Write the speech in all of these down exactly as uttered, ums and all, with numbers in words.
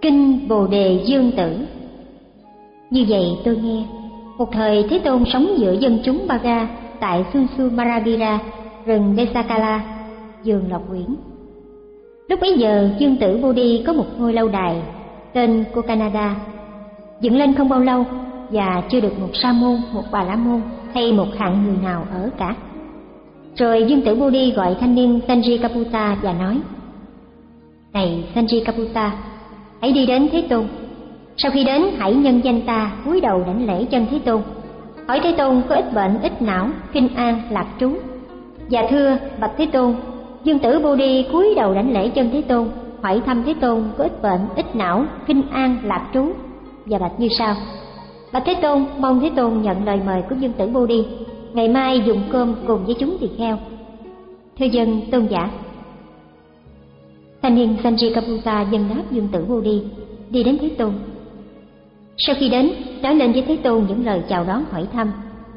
Kinh Bồ Đề Dương Tử. Như vậy tôi nghe, một thời Thế Tôn sống giữa dân chúng Baga tại Sunsumaravira, rừng Besakala, vườn Lộc Uyển. Lúc bấy giờ Dương Tử Bồ Đi có một ngôi lâu đài tên Kokanada, dựng lên không bao lâu và chưa được một sa môn, một bà la môn hay một hạng người nào ở cả. Rồi Dương Tử Bồ Đi gọi thanh niên Sanjikaputa và nói: Này Sanjikaputa, hãy đi đến Thế Tôn. Sau khi đến, hãy nhân danh ta cúi đầu đảnh lễ chân Thế Tôn, hỏi Thế Tôn có ít bệnh, ít não, kinh an, lạc trú. Và thưa bạch Thế Tôn, Dương Tử Bồ Đi cúi đầu đảnh lễ chân Thế Tôn, hỏi thăm Thế Tôn có ít bệnh, ít não, kinh an, lạc trú, và bạch như sau: Bạch Thế Tôn, mong Thế Tôn nhận lời mời của Dương Tử Bồ Đi, ngày mai dùng cơm cùng với chúng tỳ kheo. Thưa dân tôn giả. Thanh niên Sanjikaputa dân đáp Dương Tử Bồ Đi, đi đến Thế Tôn. Sau khi đến, nói lên với Thế Tôn những lời chào đón hỏi thăm.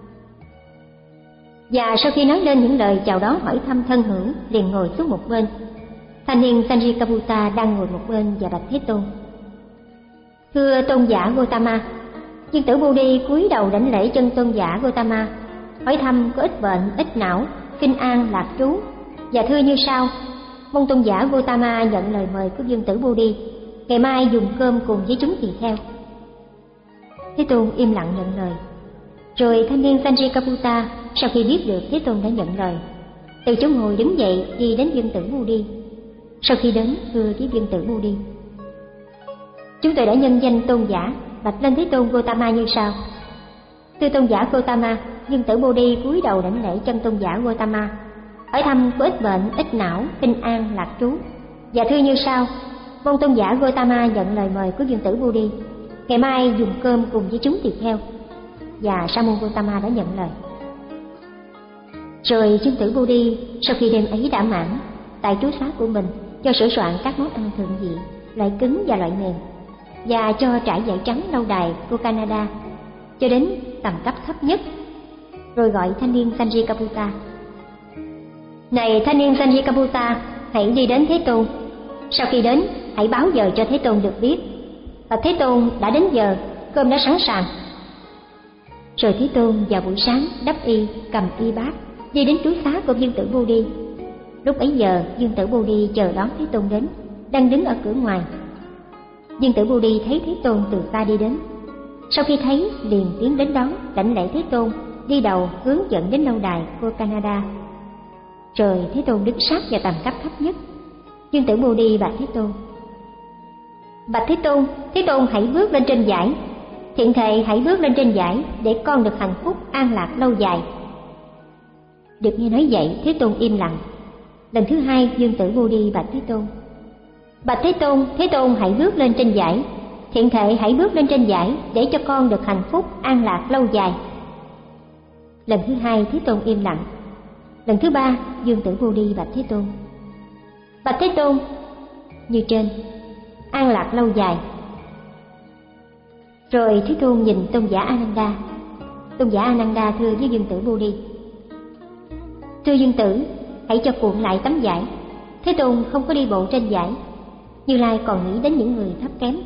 Và sau khi nói lên những lời chào đón hỏi thăm thân hữu, liền ngồi xuống một bên. Thanh niên Sanjikaputa đang ngồi một bên và bạch Thế Tôn: Thưa tôn giả Gotama, Dương Tử Bồ Đi cúi đầu đảnh lễ chân tôn giả Gotama, hỏi thăm có ít bệnh, ít não, kinh an, lạc trú, và thưa như sau: mong tôn giả Gotama nhận lời mời của Dương Tử Bồ Đi, ngày mai dùng cơm cùng với chúng tỳ kheo. Thế Tôn im lặng nhận lời. Rồi thanh niên Sanjikaputa sau khi biết được Thế Tôn đã nhận lời, từ chỗ ngồi đứng dậy đi đến Dương Tử Bồ Đi. Sau khi đến, thưa với Dương Tử Bồ Đi: Chúng tôi đã nhân danh tôn giả, bạch lên Thế Tôn Gotama như sau: Thưa tôn giả Gotama, Dương Tử Bồ Đi cúi đầu đảnh lễ chân tôn giả Gotama, hỏi thăm có ít bệnh, ít não, kinh an, lạc trú, và thưa như sau: mong tôn giả Gotama nhận lời mời của Dương Tử Bồ Đi, ngày mai dùng cơm cùng với chúng tỳ kheo. Và Sa môn Gotama đã nhận lời. Rồi Dương Tử Bồ Đi sau khi đêm ấy đã mãn, tại trú xá của mình cho sửa soạn các món ăn thượng vị, loại cứng và loại mềm, và cho trải vải trắng lâu đài Kokanada cho đến tầm cấp thấp nhất. Rồi gọi thanh niên Sanjikaputa: Này thanh niên Sanjikaputa, hãy đi đến Thế Tôn. Sau khi đến, hãy báo giờ cho Thế Tôn được biết. Và Thế Tôn đã đến giờ, cơm đã sẵn sàng. Rồi Thế Tôn vào buổi sáng đắp y, cầm y bát, đi đến trú xá của Dương Tử Bồ Đi. Lúc bấy giờ Dương Tử Bồ Đi chờ đón Thế Tôn đến, đang đứng ở cửa ngoài. Dương Tử Bồ Đi thấy Thế Tôn từ xa đi đến. Sau khi thấy, liền tiến đến đón, đảnh lễ Thế Tôn, đi đầu hướng dẫn đến lâu đài Kokanada. Rồi Thế Tôn đứng sát vào tầm cấp thấp nhất. Dương Tử Bồ Đi bạch Thế Tôn: Bạch Thế Tôn, Thế Tôn hãy bước lên trên dãy. Thiện thệ hãy bước lên trên dãy để con được hạnh phúc an lạc lâu dài. Được nghe nói vậy, Thế Tôn im lặng. Lần thứ hai Dương Tử Bồ Đi bạch Thế Tôn: Bạch Thế Tôn, Thế Tôn hãy bước lên trên dãy. Thiện thệ hãy bước lên trên dãy để cho con được hạnh phúc an lạc lâu dài. Lần thứ hai Thế Tôn im lặng. Lần thứ ba Dương Tử Bồ Đi bạch Thế Tôn: Bạch Thế Tôn, như trên, an lạc lâu dài. Rồi Thế Tôn nhìn tôn giả Ananda. Tôn giả Ananda thưa với Dương Tử Bồ Đi: Thưa Dương Tử, hãy cho cuộn lại tấm vải. Thế Tôn không có đi bộ trên vải. Như Lai còn nghĩ đến những người thấp kém.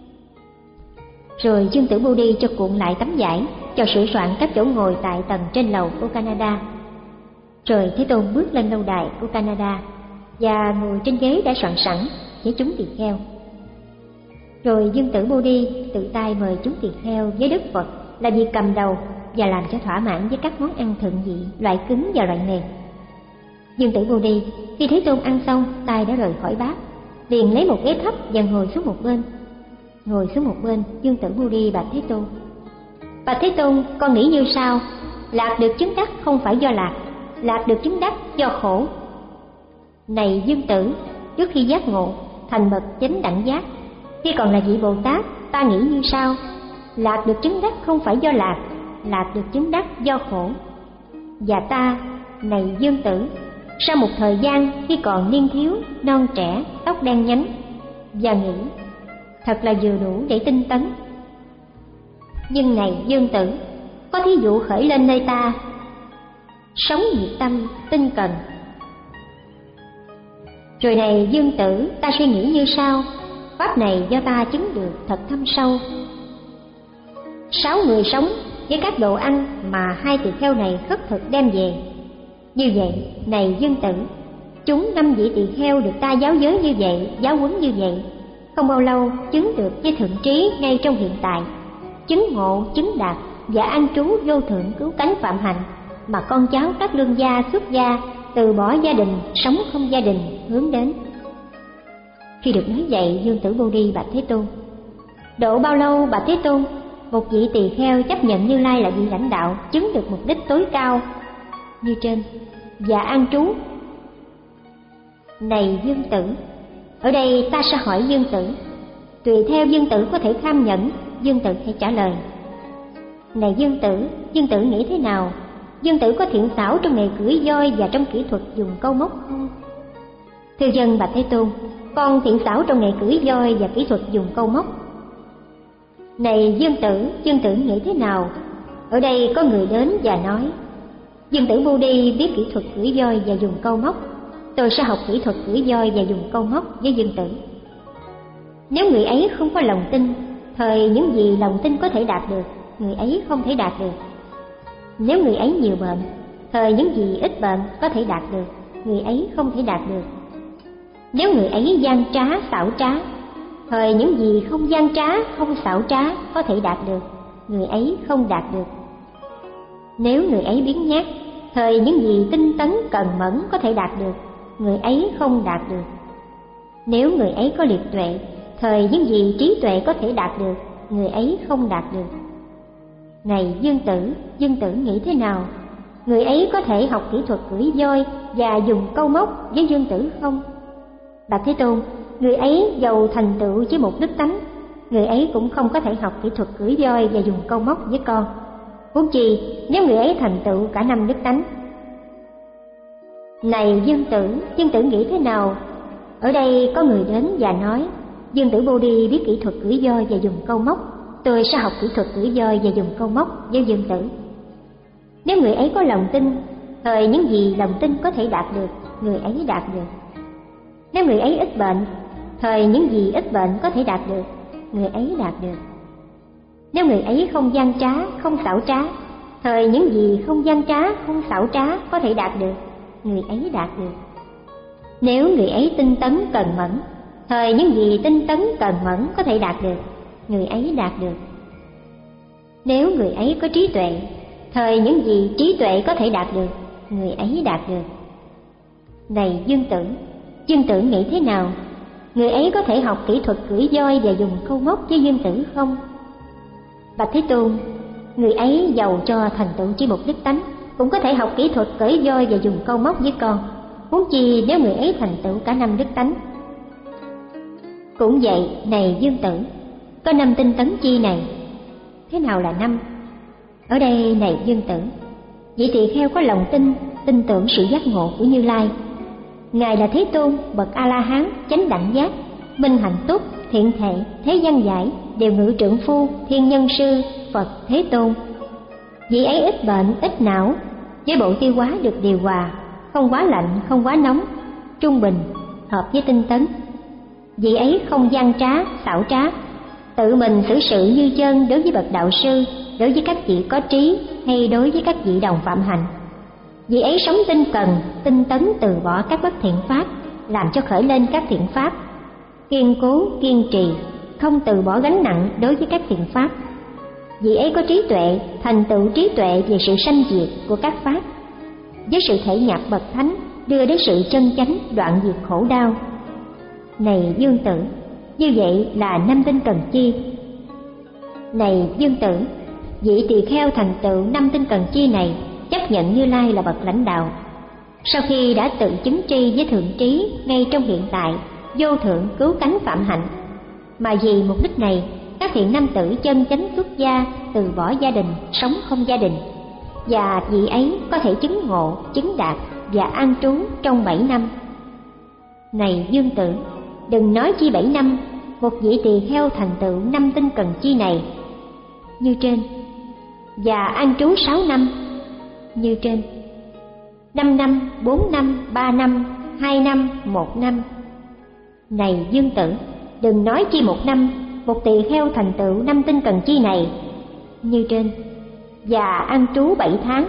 Rồi Dương Tử Bồ Đi cho cuộn lại tấm vải, cho sửa soạn các chỗ ngồi tại tầng trên lầu của Canada. Rồi Thế Tôn bước lên lâu đài của Canada và ngồi trên ghế đã soạn sẵn với chúng tỳ kheo. Rồi Dương Tử Bồ Đi tự tay mời chúng tỳ kheo với Đức Phật là việc cầm đầu và làm cho thỏa mãn với các món ăn thượng vị, loại cứng và loại mềm. Dương Tử Bồ Đi khi Thế Tôn ăn xong, tay đã rời khỏi bát, liền lấy một ghế thấp và ngồi xuống một bên. Ngồi xuống một bên, Dương Tử Bồ Đi bạch Thế Tôn: Bạch Thế Tôn, con nghĩ như sau: lạc được chứng đắc không phải do lạc, lạc được chứng đắc do khổ. Này Dương Tử, trước khi giác ngộ thành bậc chánh đẳng giác, khi còn là vị Bồ Tát, ta nghĩ như sau: lạc được chứng đắc không phải do lạc, lạc được chứng đắc do khổ. Và ta, này Dương Tử, sau một thời gian khi còn niên thiếu, non trẻ, tóc đen nhánh, và nghĩ thật là vừa đủ để tinh tấn. Nhưng này Dương Tử, có thí dụ khởi lên nơi ta, sống nhiệt tâm, tinh cần. Rồi này Dương Tử, ta suy nghĩ như sau: pháp này do ta chứng được thật thâm sâu. Sáu người sống với các đồ ăn mà hai tỳ kheo này khất thực đem về. Như vậy, này Dương Tử, chúng năm vị tỳ kheo được ta giáo giới như vậy, giáo huấn như vậy, không bao lâu chứng được với thượng trí ngay trong hiện tại, chứng ngộ, chứng đạt và an trú vô thượng cứu cánh phạm hạnh, mà con cháu các lương gia xuất gia từ bỏ gia đình, sống không gia đình hướng đến. Khi được nói vậy, Dương Tử Bồ Đi bạch Thế Tôn: độ bao lâu bạch Thế Tôn? Một vị tỳ kheo chấp nhận Như Lai là vị lãnh đạo, chứng được mục đích tối cao như trên và an trú. Này Dương Tử, ở đây ta sẽ hỏi Dương Tử, tùy theo Dương Tử có thể kham nhẫn, Dương Tử hãy trả lời. Này Dương Tử, Dương Tử nghĩ thế nào? Dương Tử có thiện xảo trong nghề cưỡi voi và trong kỹ thuật dùng câu móc không? Thưa dân bạch Thế Tôn, con thiện xảo trong nghề cưỡi voi và kỹ thuật dùng câu móc. Này Dương Tử, Dương Tử nghĩ thế nào? Ở đây có người đến và nói: Dương Tử Bồ Đi biết kỹ thuật cưỡi voi và dùng câu móc, tôi sẽ học kỹ thuật cưỡi voi và dùng câu móc với Dương Tử. Nếu người ấy không có lòng tin, thời những gì lòng tin có thể đạt được, người ấy không thể đạt được. Nếu người ấy nhiều bệnh, thời những gì ít bệnh có thể đạt được, người ấy không thể đạt được. Nếu người ấy gian trá, xảo trá, thời những gì không gian trá, không xảo trá có thể đạt được, người ấy không đạt được. Nếu người ấy biếng nhác, thời những gì tinh tấn cần mẫn có thể đạt được, người ấy không đạt được. Nếu người ấy có liệt tuệ, thời những gì trí tuệ có thể đạt được, người ấy không đạt được. Này Dương Tử, Dương Tử nghĩ thế nào? Người ấy có thể học kỹ thuật cưỡi voi và dùng câu móc với Dương Tử không? Bạch Thế Tôn, người ấy giàu thành tựu với một đức tánh, người ấy cũng không có thể học kỹ thuật cưỡi voi và dùng câu móc với con. Huống chi nếu người ấy thành tựu cả năm đức tánh. Này Dương Tử, Dương Tử nghĩ thế nào? Ở đây có người đến và nói: Dương Tử Bồ Đi biết kỹ thuật cưỡi voi và dùng câu móc, tôi sẽ học kỹ thuật cưỡi voi và dùng câu móc với Dương Tử. Nếu người ấy có lòng tin, thời những gì lòng tin có thể đạt được, người ấy đạt được. Nếu người ấy ít bệnh, thời những gì ít bệnh có thể đạt được, người ấy đạt được. Nếu người ấy không gian trá, không xảo trá, thời những gì không gian trá, không xảo trá có thể đạt được, người ấy đạt được. Nếu người ấy tinh tấn cần mẫn, thời những gì tinh tấn cần mẫn có thể đạt được, người ấy đạt được. Nếu người ấy có trí tuệ, thời những gì trí tuệ có thể đạt được, người ấy đạt được. Này Dương Tử, Dương Tử nghĩ thế nào? Người ấy có thể học kỹ thuật cưỡi voi và dùng câu móc với Dương Tử không? Bạch Thế Tôn, người ấy giàu cho thành tựu chi một đức tánh, cũng có thể học kỹ thuật cưỡi voi và dùng câu móc với con. Huống chi nếu người ấy thành tựu cả năm đức tánh. Cũng vậy, này Dương Tử, có năm tinh tấn chi này. Thế nào là năm? Ở đây, này Dương Tử, vị tỳ kheo có lòng tin, tin tưởng sự giác ngộ của Như Lai. Ngài là Thế Tôn, bậc A La Hán, chánh đẳng giác, minh hạnh túc, thiện thệ, thế văn giải, đều ngự trượng phu, thiên nhân sư, Phật Thế Tôn. Vị ấy ít bệnh, ít não, với bộ tiêu hóa được điều hòa, không quá lạnh, không quá nóng, trung bình, hợp với tinh tấn. Vị ấy không gian trá, xảo trá, tự mình xử sự như chân đối với bậc đạo sư, đối với các vị có trí hay đối với các vị đồng phạm hạnh. Vị ấy sống tinh cần, tinh tấn từ bỏ các bất thiện pháp, làm cho khởi lên các thiện pháp, kiên cố, kiên trì, không từ bỏ gánh nặng đối với các thiện pháp. Vị ấy có trí tuệ, thành tựu trí tuệ về sự sanh diệt của các pháp, với sự thể nhập bậc thánh, đưa đến sự chân chánh, đoạn diệt khổ đau. Này Dương Tử, như vậy là năm tinh cần chi. Này Dương Tử, vị tỳ kheo thành tựu năm tinh cần chi này, chấp nhận Như Lai là bậc lãnh đạo. Sau khi đã tự chứng tri với thượng trí ngay trong hiện tại, vô thượng cứu cánh phạm hạnh, mà vì mục đích này, các thiện nam tử chân chánh xuất gia, từ bỏ gia đình, sống không gia đình, và vị ấy có thể chứng ngộ, chứng đạt và an trú trong bảy năm. Này Dương Tử, đừng nói chi bảy năm, một vị tỳ kheo thành tựu năm tinh cần chi này như trên, và an trú sáu năm như trên, năm năm, bốn năm, ba năm, hai năm, một năm. Này Dương Tử, đừng nói chi một năm, một tỳ kheo thành tựu năm tinh cần chi này như trên, và an trú bảy tháng.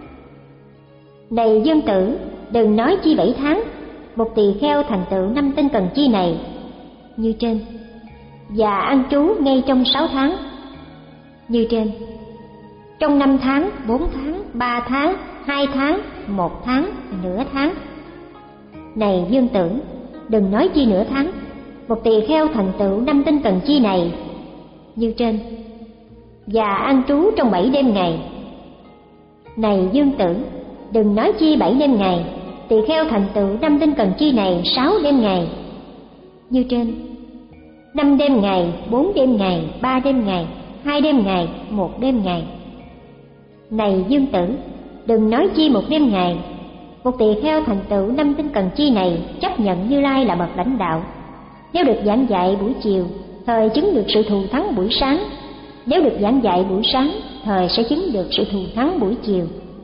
Này Dương Tử, đừng nói chi bảy tháng, một tỳ kheo thành tựu năm tinh cần chi này như trên, và an trú ngay trong sáu tháng như trên, trong năm tháng, bốn tháng, ba tháng, hai tháng, một tháng, nửa tháng. Này Dương Tử, đừng nói chi nửa tháng, một tỳ kheo thành tựu năm tinh cần chi này như trên, và an trú trong bảy đêm ngày. Này Dương Tử, đừng nói chi bảy đêm ngày, tỳ kheo thành tựu năm tinh cần chi này sáu đêm ngày như trên, năm đêm ngày, bốn đêm ngày, ba đêm ngày, hai đêm ngày, một đêm ngày. Này Dương Tử, đừng nói chi một đêm ngày, một tỳ kheo thành tựu năm tinh cần chi này chấp nhận Như Lai là bậc lãnh đạo. Nếu được giảng dạy buổi chiều, thời chứng được sự thù thắng buổi sáng. Nếu được giảng dạy buổi sáng, thời sẽ chứng được sự thù thắng buổi chiều.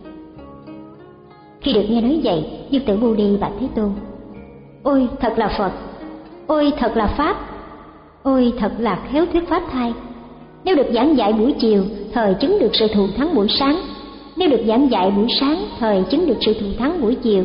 Khi được nghe nói vậy, Dương Tử Bồ Đề bạch Thế Tôn: Ôi thật là Phật, ôi thật là Pháp, ôi thật là khéo thuyết pháp thay. Nếu được giảng dạy buổi chiều, thời chứng được sự thù thắng buổi sáng. Nếu được giảng dạy buổi sáng, thời chứng được sự thù thắng buổi chiều.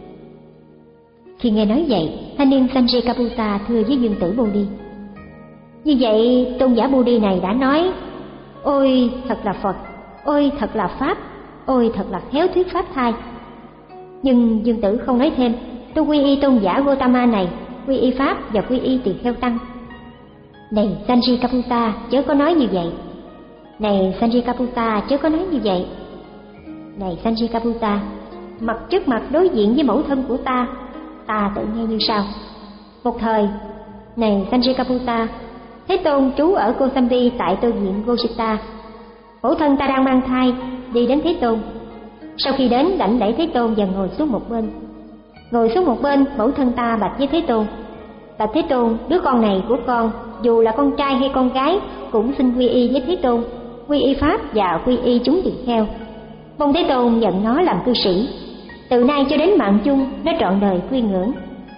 Khi nghe nói vậy, thanh niên Sanjay thưa với Dương Tử Bồ Đề: Như vậy tôn giả Bồ Đề này đã nói: Ôi thật là Phật, ôi thật là Pháp, ôi thật là khéo thuyết pháp thay. Nhưng Dương Tử không nói thêm: Tôi quy y tôn giả Gotama này, quy y Pháp và quy y tỳ kheo tăng. Này Sanjay chớ có nói như vậy. Này Sanjay chớ có nói như vậy. Này Sanjay, mặt trước mặt đối diện với mẫu thân của ta, ta tự nghe như sau. Một thời, này Sanjay, Thế Tôn trú ở Kosambi tại tu viện Gosita. Mẫu thân ta đang mang thai, đi đến Thế Tôn. Sau khi đến, đảnh lễ Thế Tôn và ngồi xuống một bên. Ngồi xuống một bên, mẫu thân ta bạch với Thế Tôn: Bạch Thế Tôn, đứa con này của con, dù là con trai hay con gái, cũng xin quy y với Thế Tôn, quy y Pháp và quy y chúng tỳ kheo. Mong Thế Tôn nhận nó làm cư sĩ. Từ nay cho đến mạng chung, nó trọn đời quy ngưỡng.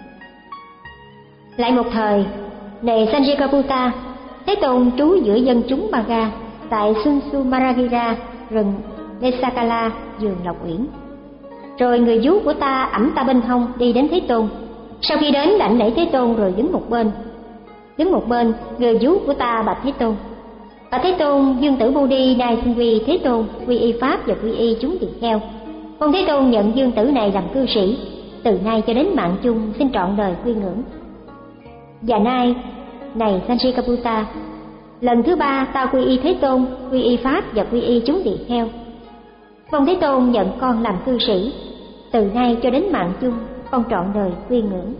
Lại một thời, này Sanjay, Thế Tôn trú giữa dân chúng Baga tại Sunsumaragira, rừng Desakala, vườn Lộc Uyển. Rồi người vú của ta ẵm ta bên hông đi đến Thế Tôn. Sau khi đến, đảnh lễ Thế Tôn rồi đứng một bên. Đứng một bên, người vú của ta bạch Thế Tôn: Bạch Thế Tôn, Dương Tử Bồ Đề đài xin quy Thế Tôn, quy y Pháp và quy y chúng tỳ kheo. Mong Thế Tôn nhận Dương Tử này làm cư sĩ. Từ nay cho đến mạng chung, xin trọn đời quy ngưỡng. Và nay, này Sanjay, lần thứ ba ta quy y Thế Tôn, quy y Pháp và quy y chúng tỳ kheo. Mong Thế Tôn nhận con làm cư sĩ. Từ nay cho đến mạng chung, con trọn đời quy ngưỡng.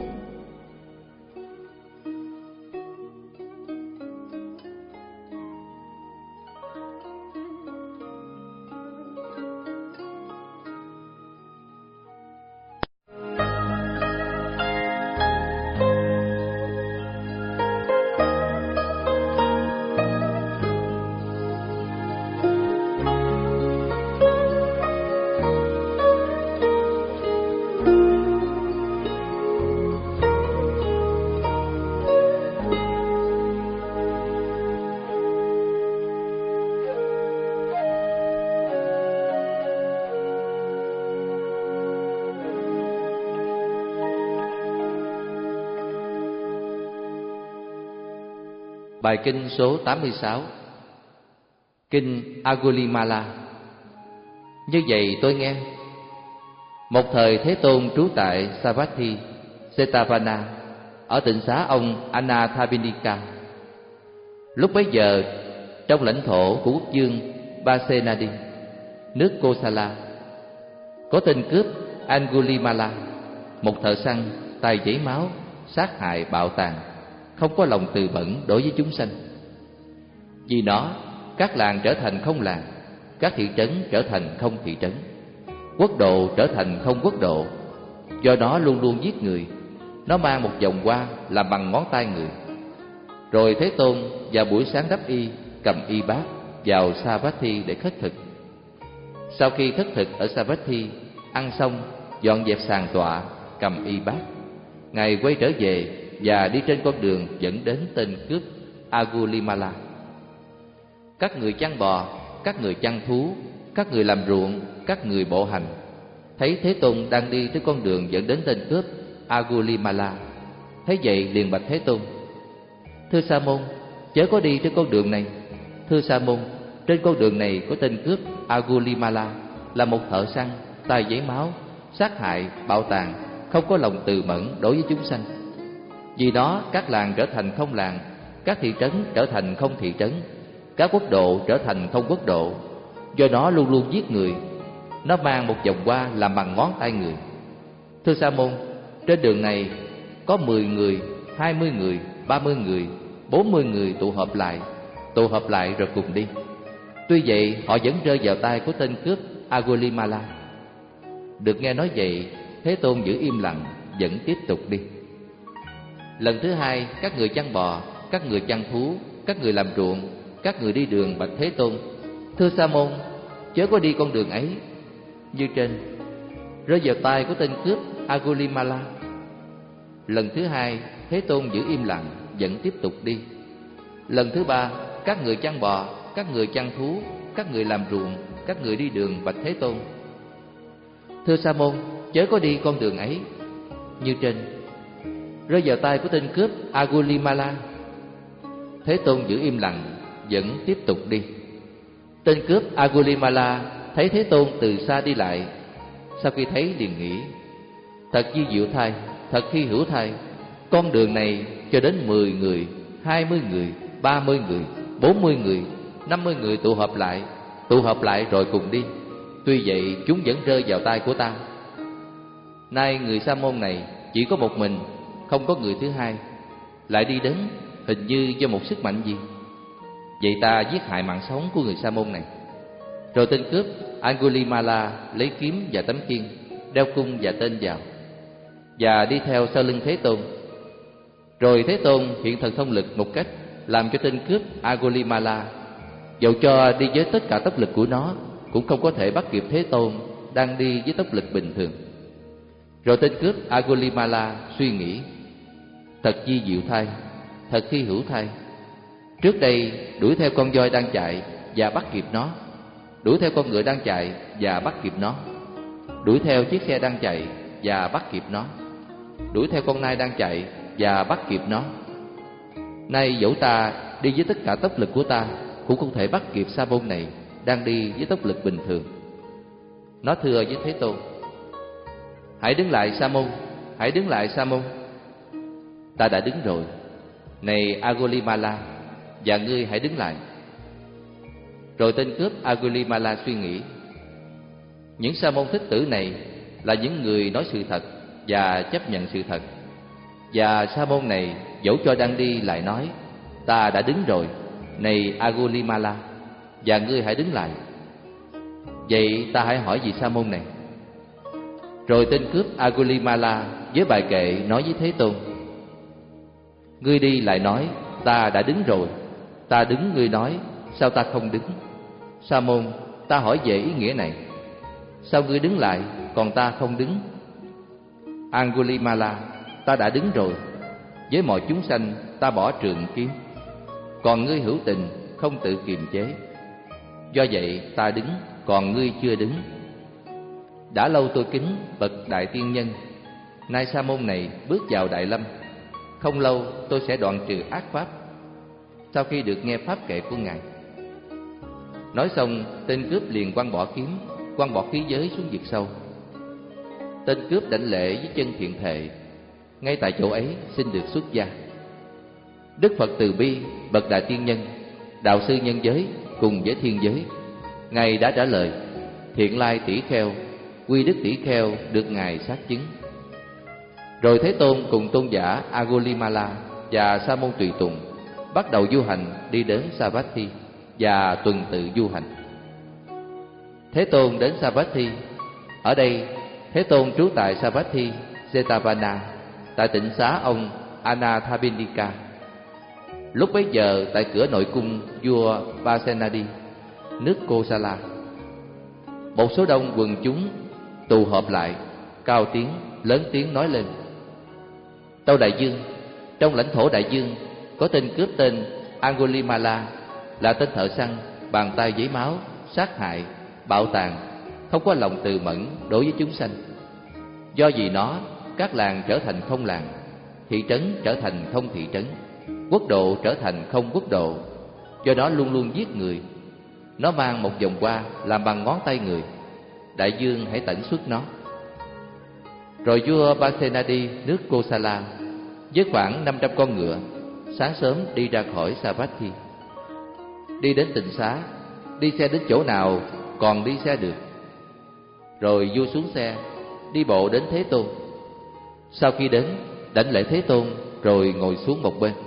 Bài kinh số tám mươi sáu. Kinh Angulimala. Như vậy tôi nghe. Một thời Thế Tôn trú tại Savatthi, Setavana, ở tịnh xá ông Anathapinika. Lúc bấy giờ, trong lãnh thổ của quốc vương Pasenadi, nước Kosala, có tên cướp Angulimala, một thợ săn tay chảy máu, sát hại bạo tàn, không có lòng từ bẩn đối với chúng sanh. Vì nó, các làng trở thành không làng, các thị trấn trở thành không thị trấn, quốc độ trở thành không quốc độ. Do nó luôn luôn giết người. Nó mang một vòng hoa làm bằng ngón tay người. Rồi Thế Tôn vào buổi sáng đắp y, cầm y bát vào Savatthi để khất thực. Sau khi khất thực ở Savatthi, ăn xong, dọn dẹp sàn tọa, cầm y bát, Ngài quay trở về và đi trên con đường dẫn đến tên cướp Angulimala. Các người chăn bò, các người chăn thú, các người làm ruộng, các người bộ hành thấy Thế Tôn đang đi trên con đường dẫn đến tên cướp Angulimala, thấy vậy liền bạch Thế Tôn: Thưa Sa môn, chớ có đi trên con đường này. Thưa Sa môn, trên con đường này có tên cướp Angulimala, là một thợ săn, tay giấy máu, sát hại, bạo tàn, không có lòng từ mẫn đối với chúng sanh. Vì đó các làng trở thành không làng, các thị trấn trở thành không thị trấn, các quốc độ trở thành không quốc độ. Do nó luôn luôn giết người. Nó mang một vòng hoa làm bằng ngón tay người. Thưa Sa môn, trên đường này có mười người, hai mươi người, ba mươi người, bốn mươi người tụ họp lại, tụ họp lại rồi cùng đi. Tuy vậy họ vẫn rơi vào tay của tên cướp Angulimala. Được nghe nói vậy, Thế Tôn giữ im lặng, vẫn tiếp tục đi. Lần thứ hai, các người chăn bò, các người chăn thú, các người làm ruộng, các người đi đường bạch Thế Tôn: Thưa Sa môn, chớ có đi con đường ấy. Như trên, rơi vào tay của tên cướp Angulimala. Lần thứ hai, Thế Tôn giữ im lặng, vẫn tiếp tục đi. Lần thứ ba, các người chăn bò, các người chăn thú, các người làm ruộng, các người đi đường bạch Thế Tôn: Thưa Sa môn, chớ có đi con đường ấy. Như trên, rơi vào tay của tên cướp Angulimala. Thế Tôn giữ im lặng, vẫn tiếp tục đi. Tên cướp Angulimala thấy Thế Tôn từ xa đi lại, sau khi thấy liền nghĩ: Thật di diệu thay, thật hy hữu thay. Con đường này cho đến mười người, hai mươi người, ba mươi người, bốn mươi người, năm mươi người tụ họp lại, tụ họp lại rồi cùng đi. Tuy vậy chúng vẫn rơi vào tay của ta. Nay người Sa môn này chỉ có một mình, không có người thứ hai, lại đi đến hình như do một sức mạnh gì. Vậy ta giết hại mạng sống của người Sa môn này. Rồi tên cướp Angulimala lấy kiếm và tấm khiên, đeo cung và tên vào, và đi theo sau lưng Thế Tôn. Rồi Thế Tôn hiện thần thông lực một cách làm cho tên cướp Angulimala, dẫu cho đi với tất cả tốc lực của nó, cũng không có thể bắt kịp Thế Tôn đang đi với tốc lực bình thường. Rồi tên cướp Angulimala suy nghĩ: Thật di diệu thay, thật hy hữu thay. Trước đây đuổi theo con voi đang chạy và bắt kịp nó, đuổi theo con ngựa đang chạy và bắt kịp nó, đuổi theo chiếc xe đang chạy và bắt kịp nó, đuổi theo con nai đang chạy và bắt kịp nó. Nay dẫu ta đi với tất cả tốc lực của ta, cũng không thể bắt kịp Sa môn này đang đi với tốc lực bình thường. Nó thưa với Thế Tôn: Hãy đứng lại Sa môn, hãy đứng lại Sa môn. Ta đã đứng rồi. Này Angulimala, và ngươi hãy đứng lại. Rồi tên cướp Angulimala suy nghĩ: Những Sa môn thích tử này là những người nói sự thật và chấp nhận sự thật. Và Sa môn này dẫu cho đang đi lại nói: Ta đã đứng rồi. Này Angulimala, và ngươi hãy đứng lại. Vậy ta hãy hỏi gì Sa môn này? Rồi tên cướp Angulimala với bài kệ nói với Thế Tôn: Ngươi đi lại nói: Ta đã đứng rồi. Ta đứng, ngươi nói: Sao ta không đứng? Sa môn, ta hỏi về ý nghĩa này. Sao ngươi đứng lại, còn ta không đứng? Angulimala, ta đã đứng rồi. Với mọi chúng sanh ta bỏ trường kiếm, còn ngươi hữu tình không tự kiềm chế. Do vậy ta đứng, còn ngươi chưa đứng. Đã lâu tôi kính bậc đại tiên nhân, nay Sa môn này bước vào Đại Lâm. Không lâu tôi sẽ đoạn trừ ác pháp, sau khi được nghe pháp kệ của ngài. Nói xong, tên cướp liền quăng bỏ kiếm, quăng bỏ khí giới xuống vực sâu. Tên cướp đảnh lễ với chân thiện thệ, ngay tại chỗ ấy xin được xuất gia. Đức Phật từ bi, bậc đại tiên nhân, đạo sư nhân giới cùng với thiên giới, ngài đã trả lời: Thiện lai tỷ kheo, quy đức tỷ kheo được ngài xác chứng. Rồi Thế Tôn cùng tôn giả Angulimala và Sa môn tùy tùng bắt đầu du hành đi đến Savatthi và tuần tự du hành. Thế Tôn đến Savatthi. Ở đây Thế Tôn trú tại Savatthi Jetavana, tại tịnh xá ông Anathapindika. Lúc bấy giờ tại cửa nội cung vua Pasenadi, nước Kosala, một số đông quần chúng tụ họp lại, cao tiếng lớn tiếng nói lên: Tâu đại vương, trong lãnh thổ đại dương có tên cướp tên Angulimala, là tên thợ săn, bàn tay giấy máu, sát hại, bạo tàn, không có lòng từ mẫn đối với chúng sanh. Do vì nó, các làng trở thành không làng, thị trấn trở thành không thị trấn, quốc độ trở thành không quốc độ. Do nó luôn luôn giết người. Nó mang một vòng hoa làm bằng ngón tay người. Đại dương hãy tẩn xuất nó. Rồi vua Pasenadi nước Kosala với khoảng năm trăm con ngựa sáng sớm đi ra khỏi Savatthi, đi đến Tịnh Xá, đi xe đến chỗ nào còn đi xe được. Rồi vua xuống xe, đi bộ đến Thế Tôn. Sau khi đến, đảnh lễ Thế Tôn rồi ngồi xuống một bên.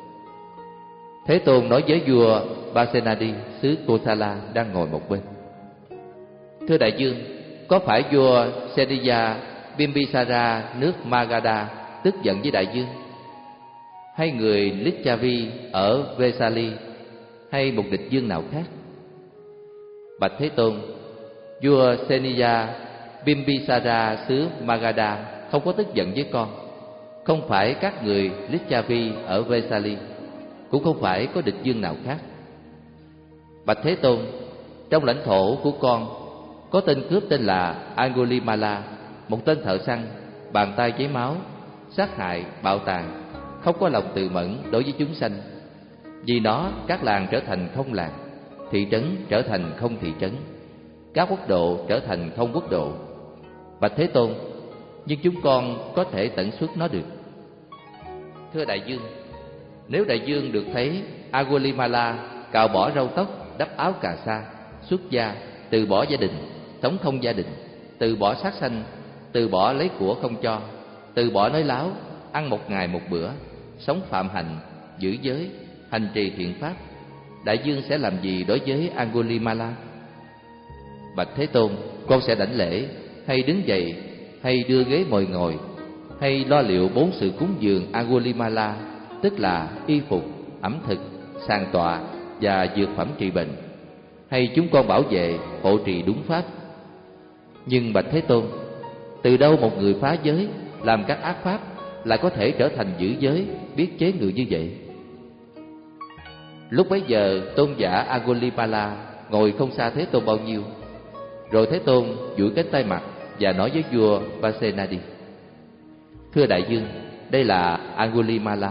Thế Tôn nói với vua Pasenadi xứ Kosala đang ngồi một bên: Thưa đại dương, có phải vua Seniya Bimbisara nước Magadha tức giận với đại dương, hay người Licchavi ở Vesali, hay một địch dương nào khác? Bạch Thế Tôn, vua Seniya Bimbisara xứ Magadha không có tức giận với con, không phải các người Licchavi ở Vesali, cũng không phải có địch dương nào khác. Bạch Thế Tôn, trong lãnh thổ của con có tên cướp tên là Angulimala, một tên thợ săn, bàn tay giấy máu, sát hại, bạo tàn, không có lòng từ mẫn đối với chúng sanh. Vì nó, các làng trở thành không làng, thị trấn trở thành không thị trấn, các quốc độ trở thành không quốc độ. Bạch Thế Tôn, nhưng chúng con có thể tận xuất nó được. Thưa đại dương, nếu đại dương được thấy Angulimala cạo bỏ râu tóc, đắp áo cà sa, xuất gia, từ bỏ gia đình, sống không gia đình, từ bỏ sát sanh, từ bỏ lấy của không cho, từ bỏ nói láo, ăn một ngày một bữa, sống phạm hạnh, giữ giới, hành trì thiện pháp, đại dương sẽ làm gì đối với Angulimala? Bạch Thế Tôn, con sẽ đảnh lễ, hay đứng dậy, hay đưa ghế mời ngồi, hay lo liệu bốn sự cúng dường Angulimala, tức là y phục, ẩm thực, sàn tọa và dược phẩm trị bệnh, hay chúng con bảo vệ, hộ trì đúng pháp. Nhưng bạch Thế Tôn, từ đâu một người phá giới, làm các ác pháp lại có thể trở thành giữ giới, biết chế ngự như vậy? Lúc bấy giờ tôn giả Angulimala ngồi không xa Thế Tôn bao nhiêu. Rồi Thế Tôn duỗi cánh tay mặt và nói với vua Pasenadi: Thưa đại dương, đây là Angulimala.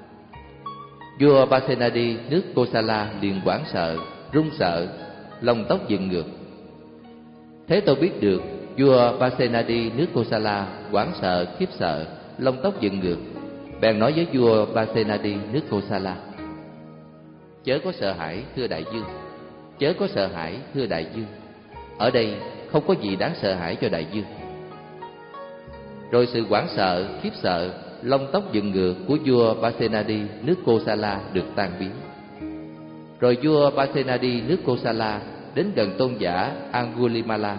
Vua Pasenadi nước Kosala liền hoảng sợ, run sợ, lông tóc dựng ngược. Thế Tôn biết được vua Pasenadi nước Kosala hoảng sợ, khiếp sợ, lông tóc dựng ngược, bèn nói với vua Pasenadi nước Kosala: Chớ có sợ hãi, thưa đại dương, chớ có sợ hãi, thưa đại dương. Ở đây không có gì đáng sợ hãi cho đại dương. Rồi sự hoảng sợ, khiếp sợ, lông tóc dựng ngược của vua Pasenadi nước Kosala được tan biến. Rồi vua Pasenadi nước Kosala đến gần tôn giả Angulimala.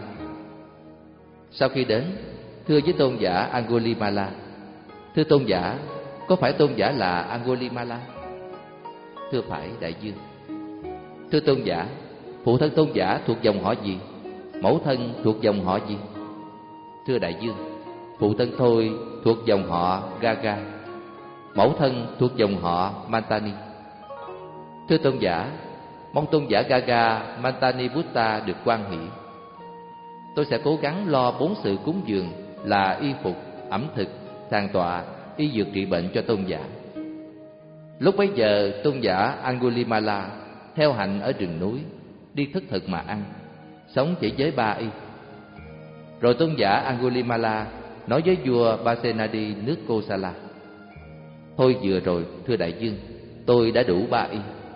Sau khi đến, thưa với tôn giả Angulimala: Thưa tôn giả, có phải tôn giả là Angulimala? Thưa phải, đại dương. Thưa tôn giả, phụ thân tôn giả thuộc dòng họ gì? Mẫu thân thuộc dòng họ gì? Thưa đại dương, phụ thân tôi thuộc dòng họ Gaga, mẫu thân thuộc dòng họ Mantani. Thưa tôn giả, mong tôn giả Gaga Mantani Buddha được hoan hỷ. Tôi sẽ cố gắng lo bốn sự cúng dường là y phục, ẩm thực, sàn tọa, y dược trị bệnh cho tôn giả. Lúc bấy giờ tôn giả Angulimala theo hạnh ở rừng núi, đi thất thực mà ăn, sống chỉ với ba y. Rồi tôn giả Angulimala nói với vua Pasenadi nước Kosala: Thôi vừa rồi, thưa đại dương, tôi đã đủ ba y.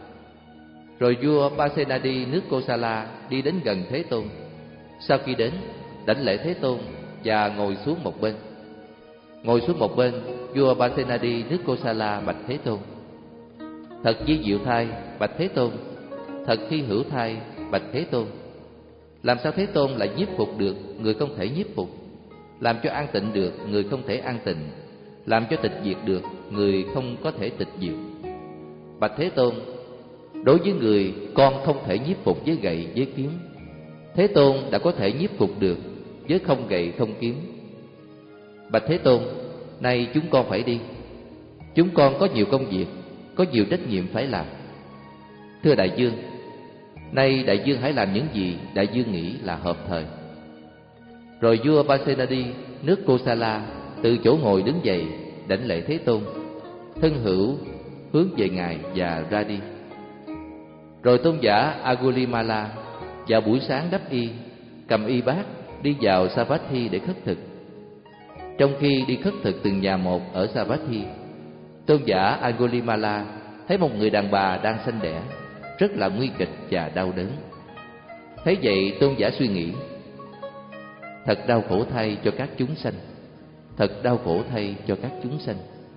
Rồi vua Pasenadi nước Kosala đi đến gần Thế Tôn. Sau khi đến, đảnh lễ Thế Tôn và ngồi xuống một bên. Ngồi xuống một bên, vua Pasenadi nước Kosala bạch Thế Tôn: Thật vi diệu thai, bạch Thế Tôn. Thật hy hữu thai, bạch Thế Tôn. Làm sao Thế Tôn lại nhiếp phục được người không thể nhiếp phục? Làm cho an tịnh được người không thể an tịnh? Làm cho tịch diệt được người không có thể tịch diệt? Bạch Thế Tôn, đối với người con không thể nhiếp phục với gậy với kiếm, Thế Tôn đã có thể nhiếp phục được với không gậy không kiếm. Bạch Thế Tôn, nay chúng con phải đi. Chúng con có nhiều công việc, có nhiều trách nhiệm phải làm. Thưa đại dương, nay đại dương hãy làm những gì đại dương nghĩ là hợp thời. Rồi vua Pasenadi nước Kosala từ chỗ ngồi đứng dậy, đảnh lễ Thế Tôn, thân hữu hướng về ngài và ra đi. Rồi tôn giả Angulimala vào buổi sáng đắp y, cầm y bát đi vào Savatthi để khất thực. Trong khi đi khất thực từng nhà một ở Savatthi, tôn giả Angulimala thấy một người đàn bà đang sanh đẻ, rất là nguy kịch và đau đớn. Thấy vậy, tôn giả suy nghĩ: thật đau khổ thay cho các chúng sanh, thật đau khổ thay cho các chúng sanh.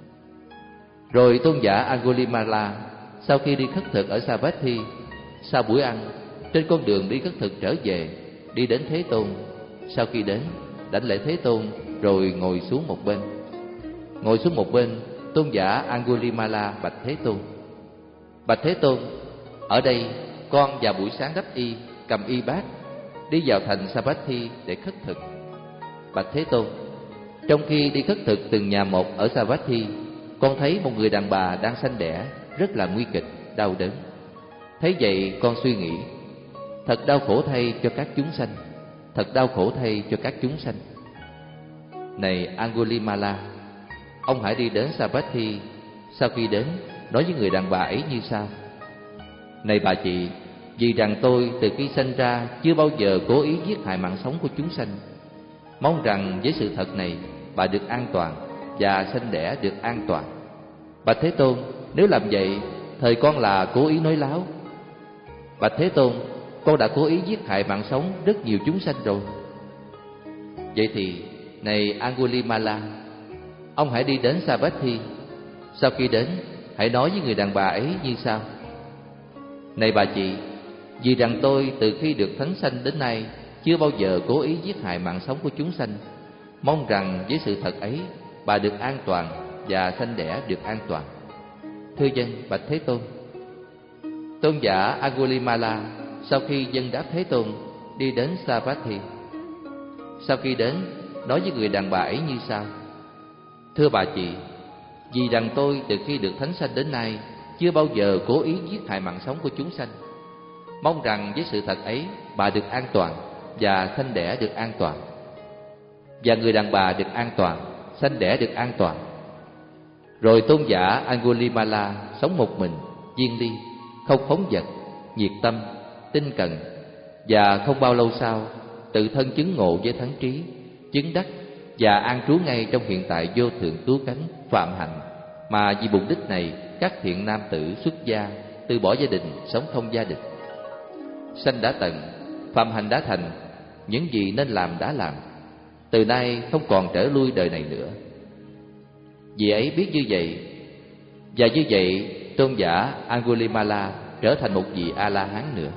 Rồi tôn giả Angulimala sau khi đi khất thực ở Savatthi, sau buổi ăn, trên con đường đi khất thực trở về, đi đến Thế Tôn. Sau khi đến, đảnh lễ Thế Tôn rồi ngồi xuống một bên. Ngồi xuống một bên, tôn giả Angulimala bạch Thế Tôn: bạch Thế Tôn, ở đây con vào buổi sáng đắp y, cầm y bát đi vào thành Savatthi để khất thực. Bạch Thế Tôn, trong khi đi khất thực từng nhà một ở Savatthi, con thấy một người đàn bà đang sanh đẻ, rất là nguy kịch, đau đớn. Thấy vậy, con suy nghĩ: thật đau khổ thay cho các chúng sanh, thật đau khổ thay cho các chúng sanh. Này Angulimala, ông hãy đi đến Savatthi. Sau khi đến, nói với người đàn bà ấy như sau: này bà chị, vì rằng tôi từ khi sinh ra chưa bao giờ cố ý giết hại mạng sống của chúng sanh. Mong rằng với sự thật này, bà được an toàn và sanh đẻ được an toàn. Bạch Thế Tôn, nếu làm vậy, thời con là cố ý nói láo. Bạch Thế Tôn, con đã cố ý giết hại mạng sống rất nhiều chúng sanh rồi. Vậy thì, này Angulimala, ông hãy đi đến Savatthi. Sau khi đến, hãy nói với người đàn bà ấy như sau: này bà chị, vì rằng tôi từ khi được thánh sanh đến nay chưa bao giờ cố ý giết hại mạng sống của chúng sanh. Mong rằng với sự thật ấy, bà được an toàn và sanh đẻ được an toàn. Thưa dân, bạch Thế Tôn. Tôn giả Angulimala sau khi dân đáp Thế Tôn, đi đến Savatthi. Sau khi đến, nói với người đàn bà ấy như sau: thưa bà chị, vì rằng tôi từ khi được thánh sanh đến nay chưa bao giờ cố ý giết hại mạng sống của chúng sanh. Mong rằng với sự thật ấy, bà được an toàn và sanh đẻ được an toàn. Và người đàn bà được an toàn, sanh đẻ được an toàn. Rồi tôn giả Angulimala sống một mình, viên ly, không phóng dật, nhiệt tâm, tinh cần. Và không bao lâu sau, tự thân chứng ngộ với thắng trí, chứng đắc và an trú ngay trong hiện tại vô thượng cứu cánh phạm hạnh. Mà vì mục đích này, các thiện nam tử xuất gia, từ bỏ gia đình, sống không gia đình. Sanh đã tận, phạm hạnh đã thành, những gì nên làm đã làm, từ nay không còn trở lui đời này nữa. Vì ấy biết như vậy, và như vậy tôn giả Angulimala trở thành một vị A-la-hán nữa.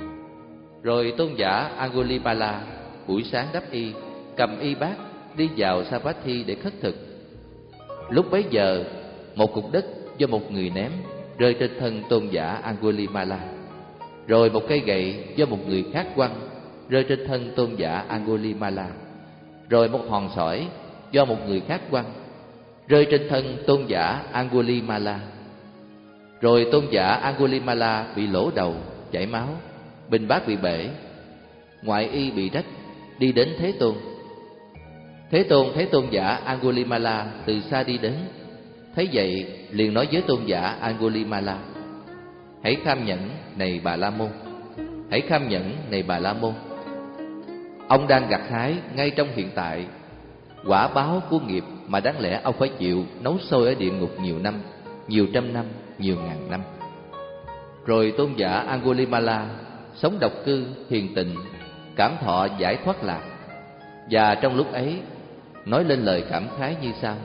Rồi tôn giả Angulimala buổi sáng đắp y, cầm y bát đi vào Savatthi để khất thực. Lúc bấy giờ, một cục đất do một người ném rơi trên thân tôn giả Angulimala. Rồi một cây gậy do một người khác quăng rơi trên thân tôn giả Angulimala. Rồi một hòn sỏi do một người khác quăng rơi trên thân tôn giả Angulimala. Rồi tôn giả Angulimala bị lỗ đầu, chảy máu, bình bát bị bể, ngoại y bị rách, đi đến Thế Tôn. Thế Tôn thấy tôn giả Angulimala từ xa đi đến, thấy vậy liền nói với tôn giả Angulimala: hãy kham nhẫn này Bà La Môn, hãy kham nhẫn này Bà La Môn. Ông đang gặt hái ngay trong hiện tại quả báo của nghiệp mà đáng lẽ ông phải chịu nấu sôi ở địa ngục nhiều năm, nhiều trăm năm, nhiều ngàn năm. Rồi tôn giả Angulimala sống độc cư, hiền tịnh, cảm thọ giải thoát lạc. Và trong lúc ấy nói lên lời cảm khái như sau: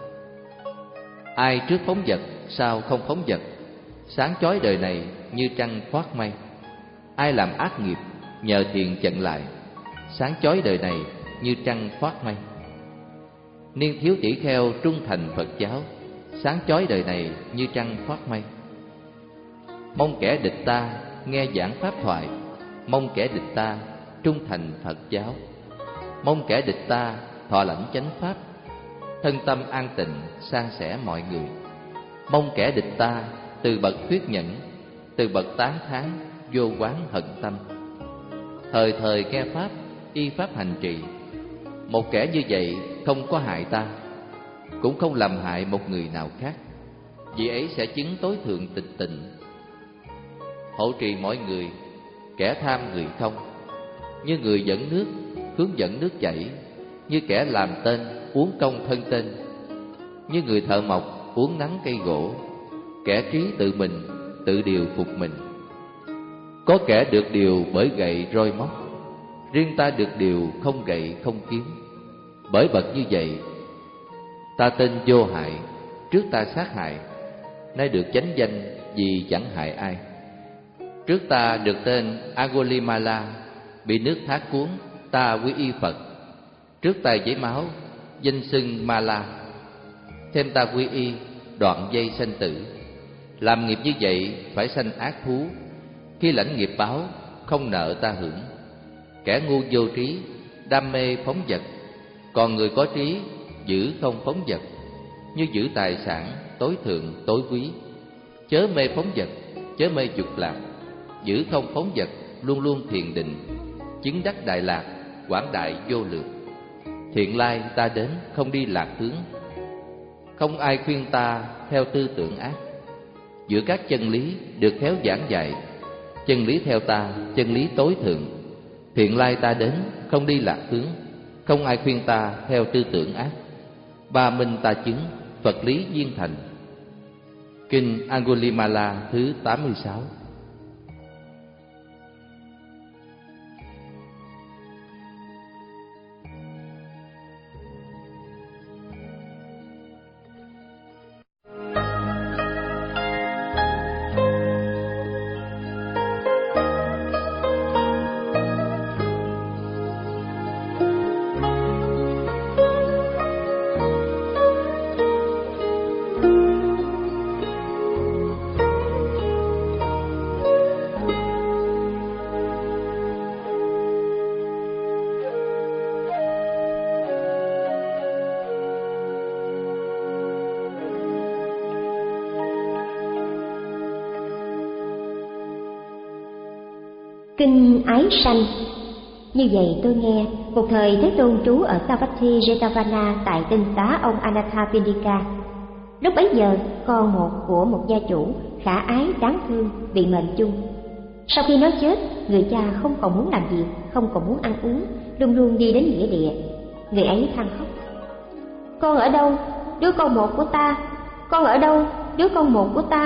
ai trước phóng dật, sao không phóng dật, sáng chói đời này như trăng thoát mây. Ai làm ác nghiệp, nhờ thiện chặn lại, sáng chói đời này như trăng thoát mây. Niên thiếu tỷ kheo trung thành Phật giáo, sáng chói đời này như trăng thoát mây. Mong kẻ địch ta nghe giảng pháp thoại, mong kẻ địch ta trung thành Phật giáo. Mong kẻ địch ta thọ lãnh chánh pháp, thân tâm an tịnh san sẻ mọi người. mong kẻ địch ta từ bậc thuyết nhẫn, từ bậc tán thán, vô quán hận tâm. Thời thời nghe pháp, y pháp hành trì. Một kẻ như vậy không có hại ta, cũng không làm hại một người nào khác. Vì ấy sẽ chứng tối thượng tịch tịnh. Hộ trì mọi người, kẻ tham người không. Như người dẫn nước, hướng dẫn nước chảy. Như kẻ làm tên, uống công thân tên. Như người thợ mộc, uống nắng cây gỗ. Kẻ trí tự mình, tự điều phục mình. Có kẻ được điều bởi gậy roi móc, riêng ta được điều không gậy không kiếm. Bởi bậc như vậy, ta tên vô hại, trước ta sát hại, nay được chánh danh vì chẳng hại ai. Trước ta được tên Angulimala, bị nước thác cuốn, ta quy y Phật. Trước ta giấy máu, danh xưng Mala, thêm ta quy y, đoạn dây sanh tử. Làm nghiệp như vậy phải sanh ác thú, khi lãnh nghiệp báo không nợ ta hưởng. Kẻ ngu vô trí, đam mê phóng dật, còn người có trí giữ không phóng dật. Như giữ tài sản tối thượng tối quý, chớ mê phóng dật, chớ mê dục lạc. Giữ không phóng dật, luôn luôn thiền định, chứng đắc đại lạc, quảng đại vô lượng. Thiện lai ta đến không đi lạc hướng, không ai khuyên ta theo tư tưởng ác. Giữa các chân lý được khéo giảng dạy, chân lý theo ta, chân lý tối thượng. Thiện lai ta đến không đi lạc hướng, không ai khuyên ta theo tư tưởng ác. Ba minh ta chứng, Phật lý viên thành. Kinh Angulimala thứ tám mươi sáu. Kinh Ái Sanh. Như vậy tôi nghe, một thời Thế Tôn trú ở Savatthi Jetavana tại tinh xá ông Anathapindika. Lúc bấy giờ, con một của một gia chủ khả ái đáng thương bị mệnh chung. Sau khi nó chết, người cha không còn muốn làm việc, không còn muốn ăn uống, luôn luôn đi đến nghĩa địa. Người ấy than khóc: "Con ở đâu, đứa con một của ta? Con ở đâu, đứa con một của ta?"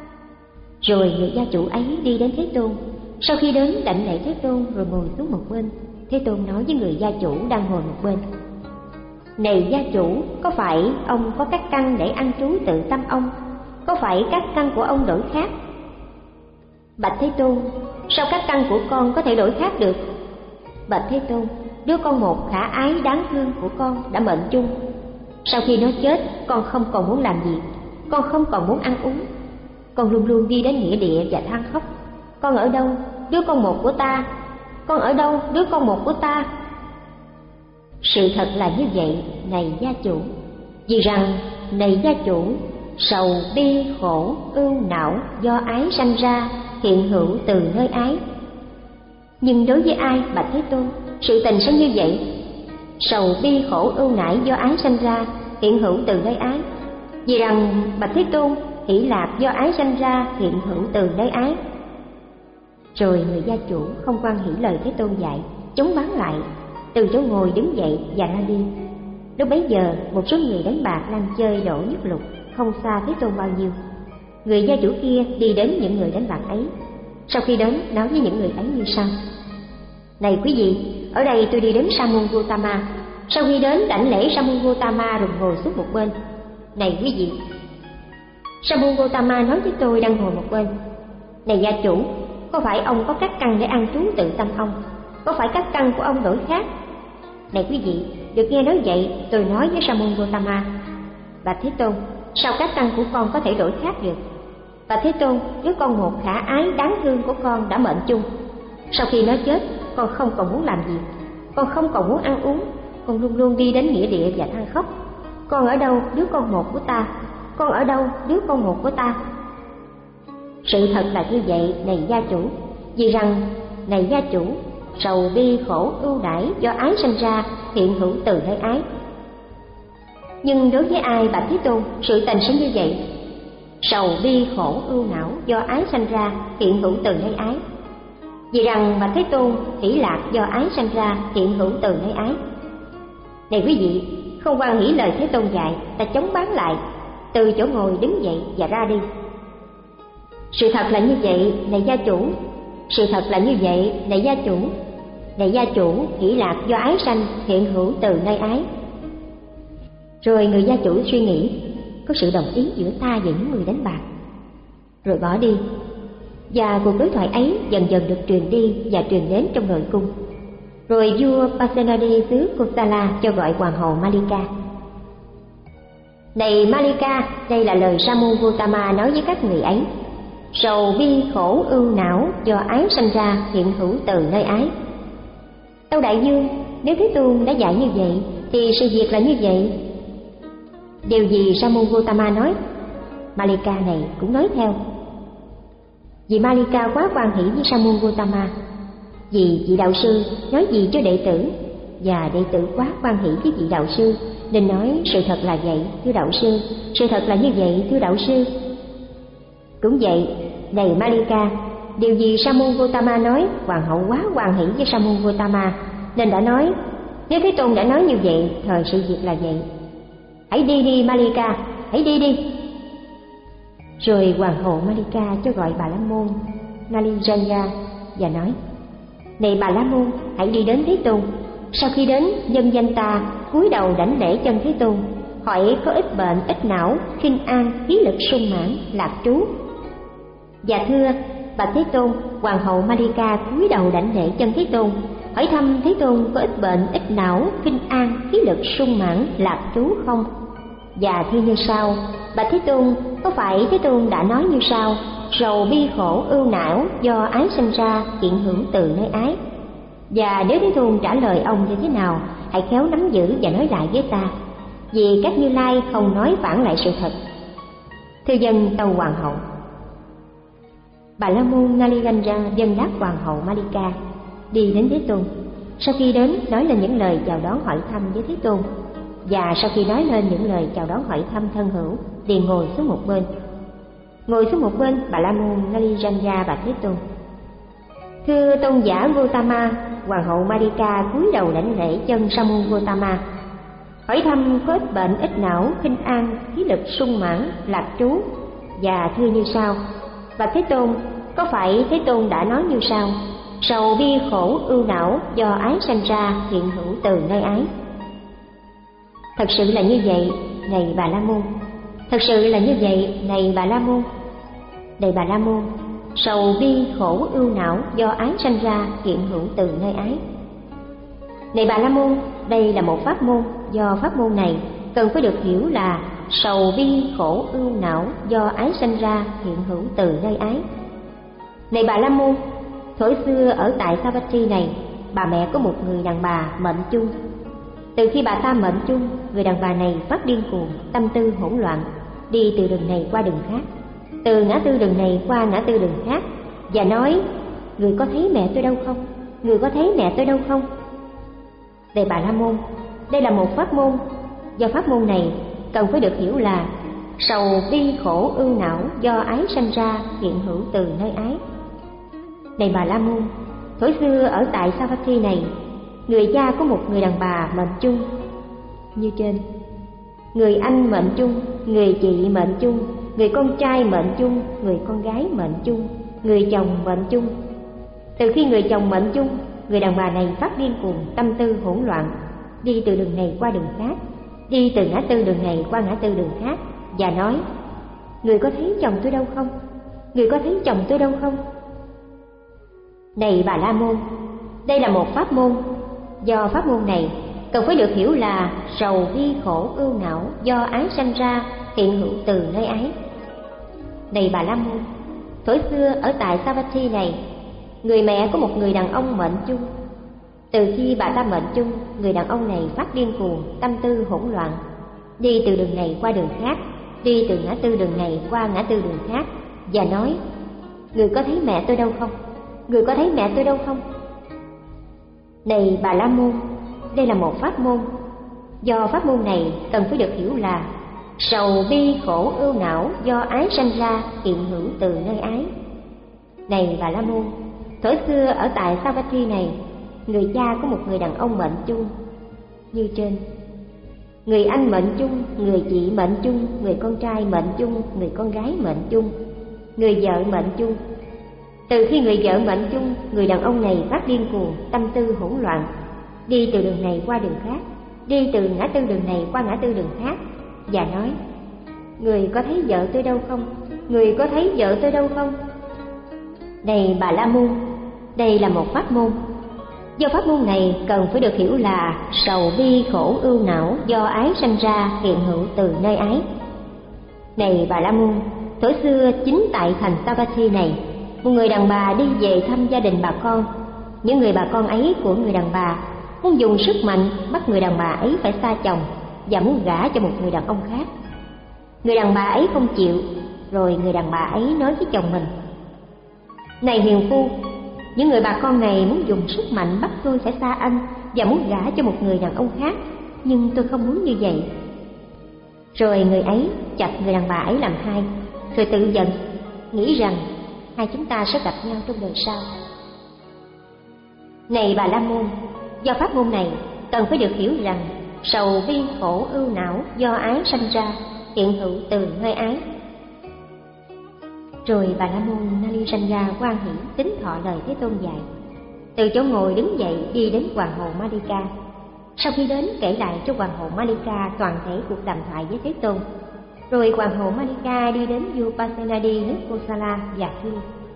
Rồi người gia chủ ấy đi đến Thế Tôn. Sau khi đến đảnh lễ Thế Tôn rồi ngồi xuống một bên, Thế Tôn nói với người gia chủ đang ngồi một bên: "Này gia chủ, có phải ông có các căn để ăn trú tự tâm ông? Có phải các căn của ông đổi khác?" "Bạch Thế Tôn, sao các căn của con có thể đổi khác được?" "Bạch Thế Tôn, đứa con một khả ái đáng thương của con đã mệnh chung. Sau khi nó chết, con không còn muốn làm việc, con không còn muốn ăn uống, con luôn luôn đi đến nghĩa địa và than khóc: Con ở đâu, đứa con một của ta? Con ở đâu, đứa con một của ta?" Sự thật là như vậy, này gia chủ. Vì rằng, này gia chủ, sầu bi khổ ưu não do ái sanh ra, hiện hữu từ nơi ái. Nhưng đối với ai, bạch Thế Tôn, sự tình sẽ như vậy? Sầu bi khổ ưu não do ái sanh ra, hiện hữu từ nơi ái. Vì rằng, bạch Thế Tôn, hỷ lạc do ái sanh ra, hiện hữu từ nơi ái. Rồi người gia chủ không quan hỷ lời Thế Tôn dạy, chống bán lại, từ chỗ ngồi đứng dậy và ra đi. Lúc bấy giờ, một số người đánh bạc đang chơi đổ nhất lục, không xa Thế Tôn bao nhiêu. Người gia chủ kia đi đến những người đánh bạc ấy. Sau khi đến, nói với những người ấy như sau: "Này quý vị, ở đây tôi đi đến Sa môn Gotama. Sau khi đến đảnh lễ Sa môn Gotama rồi ngồi xuống một bên. Này quý vị." Sa môn Gotama nói với tôi đang ngồi một bên: "Này gia chủ, có phải ông có các căn để ăn trú tự tâm ông? Có phải các căn của ông đổi khác?" Này quý vị, được nghe nói vậy, tôi nói với Sa môn Gotama: "Bạch Thế Tôn, sao các căn của con có thể đổi khác được?" "Bạch Thế Tôn, đứa con một khả ái đáng thương của con đã mệnh chung. Sau khi nó chết, con không còn muốn làm gì, con không còn muốn ăn uống, con luôn luôn đi đến nghĩa địa và than khóc: Con ở đâu, đứa con một của ta? con ở đâu đứa con một của ta? Sự thật là như vậy này gia chủ, vì rằng này gia chủ, sầu bi khổ ưu đãi do ái sanh ra hiện hữu từ nơi ái. Nhưng đối với ai bạch Thế Tôn, sự tình sẽ như vậy. Sầu bi khổ ưu não do ái sanh ra hiện hữu từ nơi ái. Vì rằng bạch Thế Tôn, hỷ lạc do ái sanh ra hiện hữu từ nơi ái. Này quý vị, không hoan hỷ lời Thế Tôn dạy, ta chống bán lại, từ chỗ ngồi đứng dậy và ra đi. Sự thật là như vậy này gia chủ, sự thật là như vậy này gia chủ, này gia chủ, hỷ lạc do ái sanh hiện hữu từ nơi ái. Rồi người gia chủ suy nghĩ, có sự đồng ý giữa ta và những người đánh bạc, rồi bỏ đi. Và cuộc đối thoại ấy dần dần được truyền đi và truyền đến trong nội cung. Rồi vua Pasenadi xứ Kosala cho gọi hoàng hậu Malika. Này Malika, đây là lời Sa môn Gautama nói với các người ấy. Sầu bi khổ ưu não do ái sanh ra hiện hữu từ nơi ái. Tâu đại dương, nếu Thế Tôn đã dạy như vậy thì sự việc là như vậy. Điều gì Sa môn Gautama nói, Malika này cũng nói theo. Vì Malika quá hoan hỷ với Sa môn Gautama, vì vị đạo sư nói gì cho đệ tử, và đệ tử quá hoan hỷ với vị đạo sư nên nói sự thật là vậy thưa đạo sư, sự thật là như vậy thưa đạo sư. Cũng vậy, này Malika, điều gì Sa môn Gautama nói, hoàng hậu quá hoan hỷ với Sa môn Gautama nên đã nói, nếu Thế Tôn đã nói như vậy, thời sự việc là vậy. Hãy đi đi Malika, hãy đi đi. Rồi hoàng hậu Malika cho gọi Bà La Môn Nalijanya và nói, này Bà La Môn, hãy đi đến Thế Tôn. Sau khi đến, nhân danh ta cúi đầu đảnh lễ chân Thế Tôn, hỏi có ít bệnh, ít não, khinh an, khí lực sung mãn, lạc trú. Và thưa bạch Thế Tôn, hoàng hậu Malika cúi đầu đảnh lễ chân Thế Tôn, hỏi thăm Thế Tôn có ít bệnh, ít não, khinh an, khí lực sung mãn, lạc trú không? Và thưa như sau, bạch Thế Tôn, có phải Thế Tôn đã nói như sau, sầu bi khổ ưu não do ái sinh ra hiện hữu từ nơi ái? Và nếu Thế Tôn trả lời ông như thế nào, hãy khéo nắm giữ và nói lại với ta, vì các Như Lai không nói phản lại sự thật. Thưa dân tâu hoàng hậu. Bà La Môn Naliganja dân đáp hoàng hậu Malika, đi đến Thế Tôn. Sau khi đến, nói lên những lời chào đón hỏi thăm với Thế Tôn, và sau khi nói lên những lời chào đón hỏi thăm thân hữu, liền ngồi xuống một bên. Ngồi xuống một bên, Bà La Môn Naliganja bạch Thế Tôn. Thưa tôn giả Gautama, hoàng hậu Malika cúi đầu đảnh lễ chân Sa môn Gautama, hỏi thăm có ít bệnh, ít não, khinh an, khí lực sung mãn, lạc trú. Và thưa như sau, bạch Thế Tôn, có phải Thế Tôn đã nói như sau, sầu bi khổ ưu não do ái sanh ra hiện hữu từ nơi ái? Thật sự là như vậy, này Bà La Môn. Thật sự là như vậy, này Bà La Môn. Này Bà La Môn, sầu bi khổ ưu não do ái sanh ra hiện hữu từ nơi ái. Này Bà La Môn, đây là một pháp môn, do pháp môn này cần phải được hiểu là sầu bi khổ ưu não do ái sanh ra hiện hữu từ nơi ái. Này Bà La Môn, thuở xưa ở tại Savatthi này, bà mẹ có một người đàn bà mệnh chung. Từ khi bà ta mệnh chung, người đàn bà này phát điên cuồng, tâm tư hỗn loạn, đi từ đường này qua đường khác, từ ngã tư đường này qua ngã tư đường khác, và nói, người có thấy mẹ tôi đâu không? Người có thấy mẹ tôi đâu không? Này Bà La Môn, đây là một pháp môn, do pháp môn này cần phải được hiểu là sầu bi khổ ưu não do ái sanh ra hiện hữu từ nơi ái. Này Bà La Môn, thuở xưa ở tại Savatthi này, người cha có một người đàn bà mệnh chung như trên. Người anh mệnh chung, người chị mệnh chung, người con trai mệnh chung, người con gái mệnh chung, người chồng mệnh chung. Từ khi người chồng mệnh chung, người đàn bà này phát điên cuồng, tâm tư hỗn loạn, đi từ đường này qua đường khác, đi từ ngã tư đường này qua ngã tư đường khác, và nói, người có thấy chồng tôi đâu không? Người có thấy chồng tôi đâu không? Này Bà La Môn, đây là một pháp môn, do pháp môn này cần phải được hiểu là sầu bi khổ ưu não do ái sanh ra hiện hữu từ nơi ái. Này Bà La Môn, thuở xưa ở tại Savatthi này, người mẹ có một người đàn ông mệnh chung. Từ khi bà ta mệnh chung, người đàn ông này phát điên cuồng, tâm tư hỗn loạn, đi từ đường này qua đường khác, đi từ ngã tư đường này qua ngã tư đường khác và nói: người có thấy mẹ tôi đâu không? Người có thấy mẹ tôi đâu không? Này Bà La Môn, đây là một pháp môn. Do pháp môn này cần phải được hiểu là sầu bi khổ ưu não do ái sanh ra, hiện hữu từ nơi ái. Này Bà La Môn, thuở xưa ở tại Savatthi này, người cha có một người đàn ông mệnh chung như trên: người anh mệnh chung, người chị mệnh chung, người con trai mệnh chung, người con gái mệnh chung, người vợ mệnh chung. Từ khi người vợ mệnh chung, người đàn ông này phát điên cuồng, tâm tư hỗn loạn, đi từ đường này qua đường khác, đi từ ngã tư đường này qua ngã tư đường khác, và nói: người có thấy vợ tôi đâu không? Người có thấy vợ tôi đâu không? Này Bà La Môn, đây là một pháp môn. Do pháp môn này cần phải được hiểu là sầu bi khổ ưu não do ái sanh ra, hiện hữu từ nơi ái. Này Bà La Môn, thuở xưa chính tại thành Savatthi này, một người đàn bà đi về thăm gia đình bà con. Những người bà con ấy của người đàn bà muốn dùng sức mạnh bắt người đàn bà ấy phải xa chồng và muốn gả cho một người đàn ông khác. Người đàn bà ấy không chịu, rồi người đàn bà ấy nói với chồng mình: này hiền phu, những người bà con này muốn dùng sức mạnh bắt tôi phải xa anh và muốn gả cho một người đàn ông khác, nhưng tôi không muốn như vậy. Rồi người ấy chặt người đàn bà ấy làm hai, rồi tự giận, nghĩ rằng hai chúng ta sẽ gặp nhau trong đời sau. Này Bà La Môn, do pháp môn này cần phải được hiểu rằng sầu bi khổ ưu não do ái sanh ra, hiện hữu từ nơi ái. Rồi Bà La Môn Nalisanja hoan hỷ tín thọ lời Thế Tôn dạy, từ chỗ ngồi đứng dậy đi đến hoàng hậu Malika. Sau khi đến kể lại cho hoàng hậu Malika toàn thể cuộc đàm thoại với Thế Tôn. Rồi hoàng hậu Malika đi đến vua Pasenadi nước Kosala và thưa: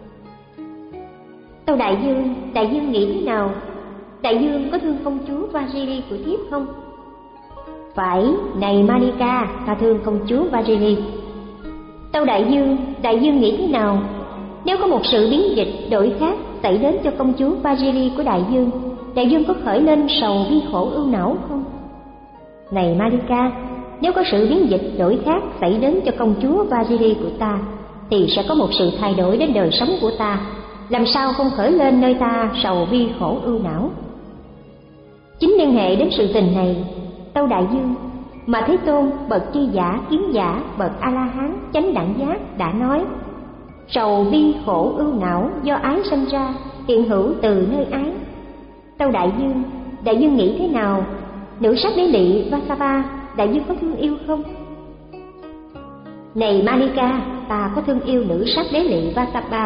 Tâu đại dương, đại dương nghĩ thế nào? Đại dương có thương công chúa Vajili của thiếp không? Phải, này Malika, ta thương công chúa Vajili. Tâu đại dương, đại dương nghĩ thế nào? Nếu có một sự biến dịch đổi khác xảy đến cho công chúa Vajili của đại dương, đại dương có khởi lên sầu bi khổ ưu não không? Này Malika, nếu có sự biến dịch đổi khác xảy đến cho công chúa Vajili của ta, thì sẽ có một sự thay đổi đến đời sống của ta, làm sao không khởi lên nơi ta sầu bi khổ ưu não? Chính liên hệ đến sự tình này, tâu đại dương, mà Thế Tôn bậc chi giả kiến giả, bậc A La Hán chánh đẳng giác đã nói: sầu bi khổ ưu não do ái sanh ra, hiện hữu từ nơi ái. Tâu đại dương, đại dương nghĩ thế nào? Nữ sắc đế lị Vasapa, đại dương có thương yêu không? Này Malika, ta có thương yêu nữ sắc đế lị Vasapa.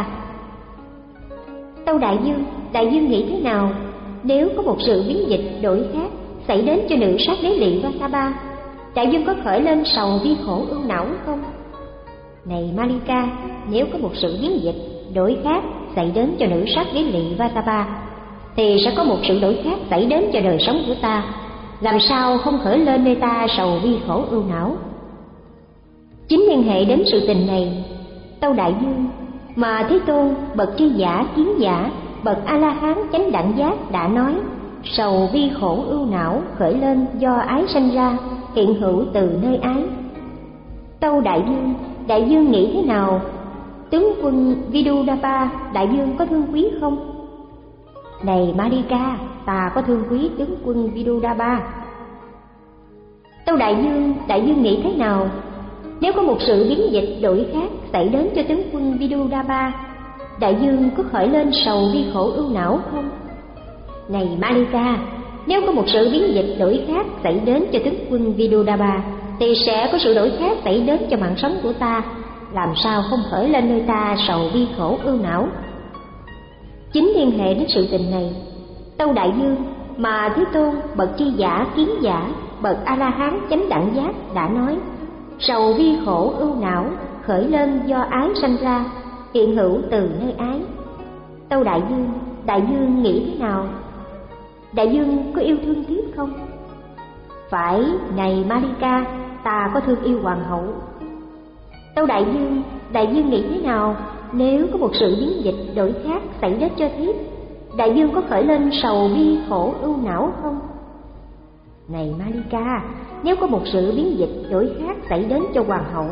Tâu đại dương, đại dương nghĩ thế nào? Nếu có một sự biến dịch đổi khác xảy đến cho nữ sắc đế lị Vasapa, đại dương có khởi lên sầu bi khổ ưu não không? Này Malika, nếu có một sự biến dịch đổi khác xảy đến cho nữ sắc đế lị Vasapa, thì sẽ có một sự đổi khác xảy đến cho đời sống của ta, làm sao không khởi lên nơi ta sầu bi khổ ưu não? Chính liên hệ đến sự tình này, tâu đại dương, mà Thế Tôn bậc tri giả kiến giả, bậc A La Hán chánh đẳng giác đã nói: sầu bi khổ ưu não khởi lên do ái sanh ra, hiện hữu từ nơi ái. Tâu đại dương, đại dương nghĩ thế nào? Tướng quân Vidudapa, đại dương có thương quý không? Này Malika, ta có thương quý tướng quân Vidudapa. Tâu đại dương, đại dương nghĩ thế nào? Nếu có một sự biến dịch đổi khác xảy đến cho tướng quân Vidudapa, đại dương có khởi lên sầu bi khổ ưu não không? Này Malika, nếu có một sự biến dịch đổi khác xảy đến cho tướng quân Vidudapa, thì sẽ có sự đổi khác xảy đến cho mạng sống của ta, làm sao không khởi lên nơi ta sầu bi khổ ưu não? Chính liên hệ đến sự tình này, tâu đại dương, mà Thế Tôn bậc tri giả kiến giả, bậc A La Hán chánh đẳng giác đã nói: sầu bi khổ ưu não khởi lên do ái sanh ra, hiện hữu từ nơi ái. Tâu đại dương, đại dương nghĩ thế nào? Đại dương có yêu thương thiếp không? Phải, này Malika, ta có thương yêu hoàng hậu. Tâu đại dương, đại dương nghĩ thế nào? Nếu có một sự biến dịch đổi khác xảy đến cho thiếp, đại dương có khởi lên sầu bi khổ ưu não không? Này Malika, nếu có một sự biến dịch đổi khác xảy đến cho hoàng hậu,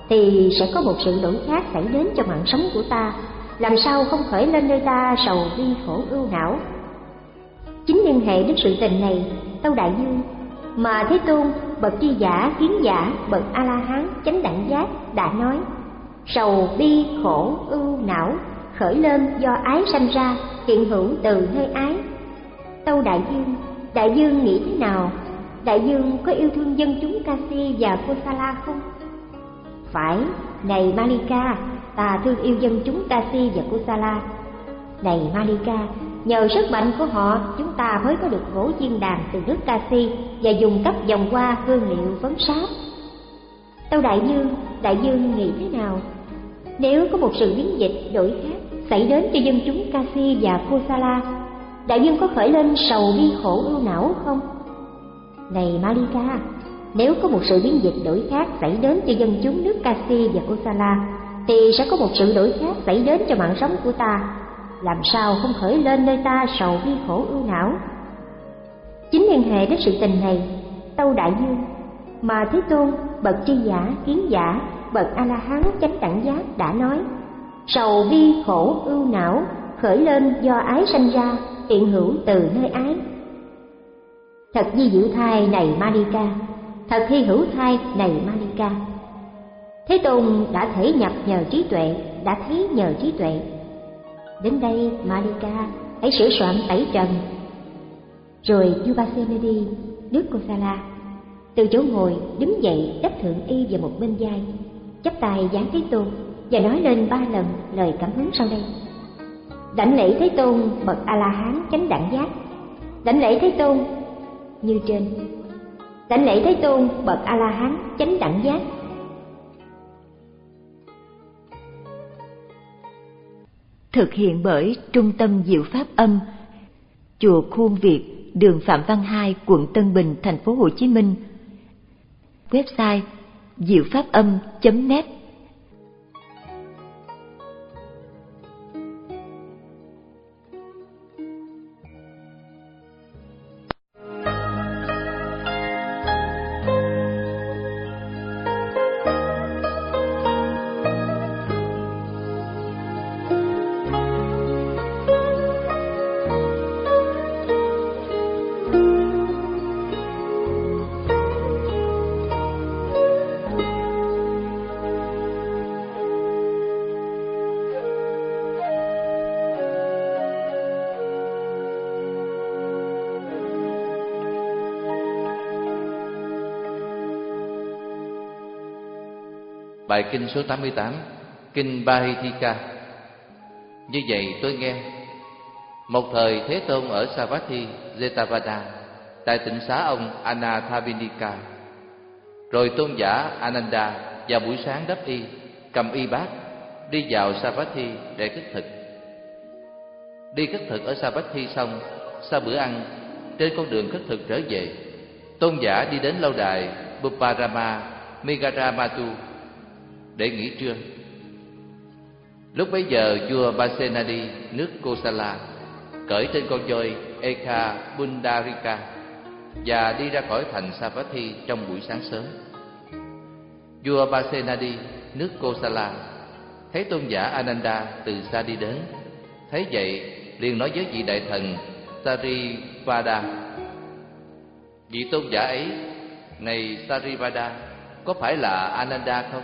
thì sẽ có một sự đổi khác xảy đến cho mạng sống của ta, làm sao không khởi lên nơi ta sầu bi khổ ưu não. Chính liên hệ đến sự tình này, Tâu Đại Dương mà Thế Tôn bậc tri giả kiến giả bậc A La Hán chánh đẳng giác đã nói: sầu bi khổ ưu não khởi lên do ái sanh ra, hiện hữu từ nơi ái. Tâu Đại Dương, Đại Dương nghĩ thế nào? Đại Dương có yêu thương dân chúng Kasi và Kosala không? Phải, này Malika, ta thương yêu dân chúng Kasi và Kosala. Này Malika, nhờ sức mạnh của họ, chúng ta mới có được gỗ chiên đàn từ nước Kasi và dùng cấp vòng qua hương liệu phấn sáp. Tâu Đại Dương, Đại Dương nghĩ thế nào? Nếu có một sự biến dịch đổi khác xảy đến cho dân chúng Kasi và Kosala, Đại Dương có khởi lên sầu bi khổ ưu não không? Này Malika, nếu có một sự biến dịch đổi khác xảy đến cho dân chúng nước Kasi và Kosala, thì sẽ có một sự đổi khác xảy đến cho mạng sống của ta, làm sao không khởi lên nơi ta sầu bi khổ ưu não. Chính liên hệ đến sự tình này, Tâu Đại Dương mà Thế Tôn bậc tri giả kiến giả bậc A La Hán chánh đẳng giác đã nói: sầu bi khổ ưu não khởi lên do ái sanh ra, hiện hữu từ nơi ái. Thật di diệu thai này Malika, thật hy hữu thai này Malika. Thế Tôn đã thể nhập nhờ trí tuệ, đã thấy nhờ trí tuệ. Đến đây Malika, hãy sửa soạn tẩy trần. Rồi Yubasenadi, nước Kosala, từ chỗ ngồi đứng dậy đắp thượng y vào một bên vai, chắp tay giáng Thế Tôn và nói lên ba lần lời cảm hứng sau đây: đảnh lễ Thế Tôn bậc A La Hán chánh đẳng giác, đảnh lễ Thế Tôn như trên, đảnh lễ Thế Tôn bậc A La Hán chánh đẳng giác. Thực hiện bởi Trung tâm Diệu Pháp Âm, chùa Khuôn Việt, đường Phạm Văn Hai, quận Tân Bình, thành phố Hồ Chí Minh. Website diệu pháp âm chấm net. Bài kinh số tám mươi tám, kinh Bahitika. Như vậy tôi nghe, một thời Thế Tôn ở Savatthi Jetavada, tại tịnh xá ông Anathapindika. Rồi tôn giả Ananda vào buổi sáng đắp y, cầm y bát, đi vào Savatthi để khất thực. Đi khất thực ở Savatthi xong, sau bữa ăn, trên con đường khất thực trở về, tôn giả đi đến lâu đài Buparama Megaramatu để nghỉ trưa. Lúc bấy giờ vua Basenadi nước Kosala cởi trên con voi Ekha Pundarika và đi ra khỏi thành Savatthi trong buổi sáng sớm. Vua Basenadi nước Kosala thấy tôn giả Ananda từ xa đi đến, thấy vậy liền nói với vị đại thần Sarivada: vị tôn giả ấy, này Sarivada, có phải là Ananda không?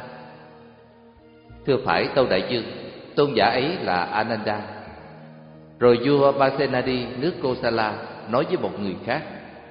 Thưa phải Tâu Đại Dương, tôn giả ấy là Ananda. Rồi vua Basenadi nước Kosala nói với một người khác: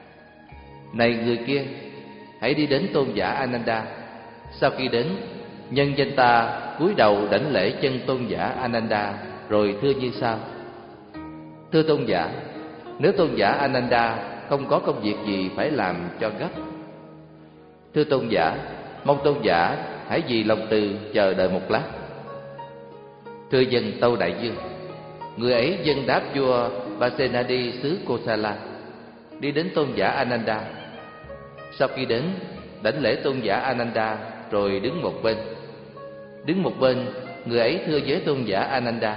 này người kia, hãy đi đến tôn giả Ananda. Sau khi đến, nhân danh ta cúi đầu đảnh lễ chân tôn giả Ananda, rồi thưa như sau: thưa tôn giả, nếu tôn giả Ananda không có công việc gì phải làm cho gấp, thưa tôn giả, mong tôn giả hãy vì lòng từ chờ đợi một lát. Thưa dân Tâu Đại Dương, người ấy dân đáp vua Basenadi xứ Kosala, đi đến tôn giả Ananda. Sau khi đến, đảnh lễ tôn giả Ananda rồi đứng một bên. Đứng một bên, người ấy thưa với tôn giả Ananda: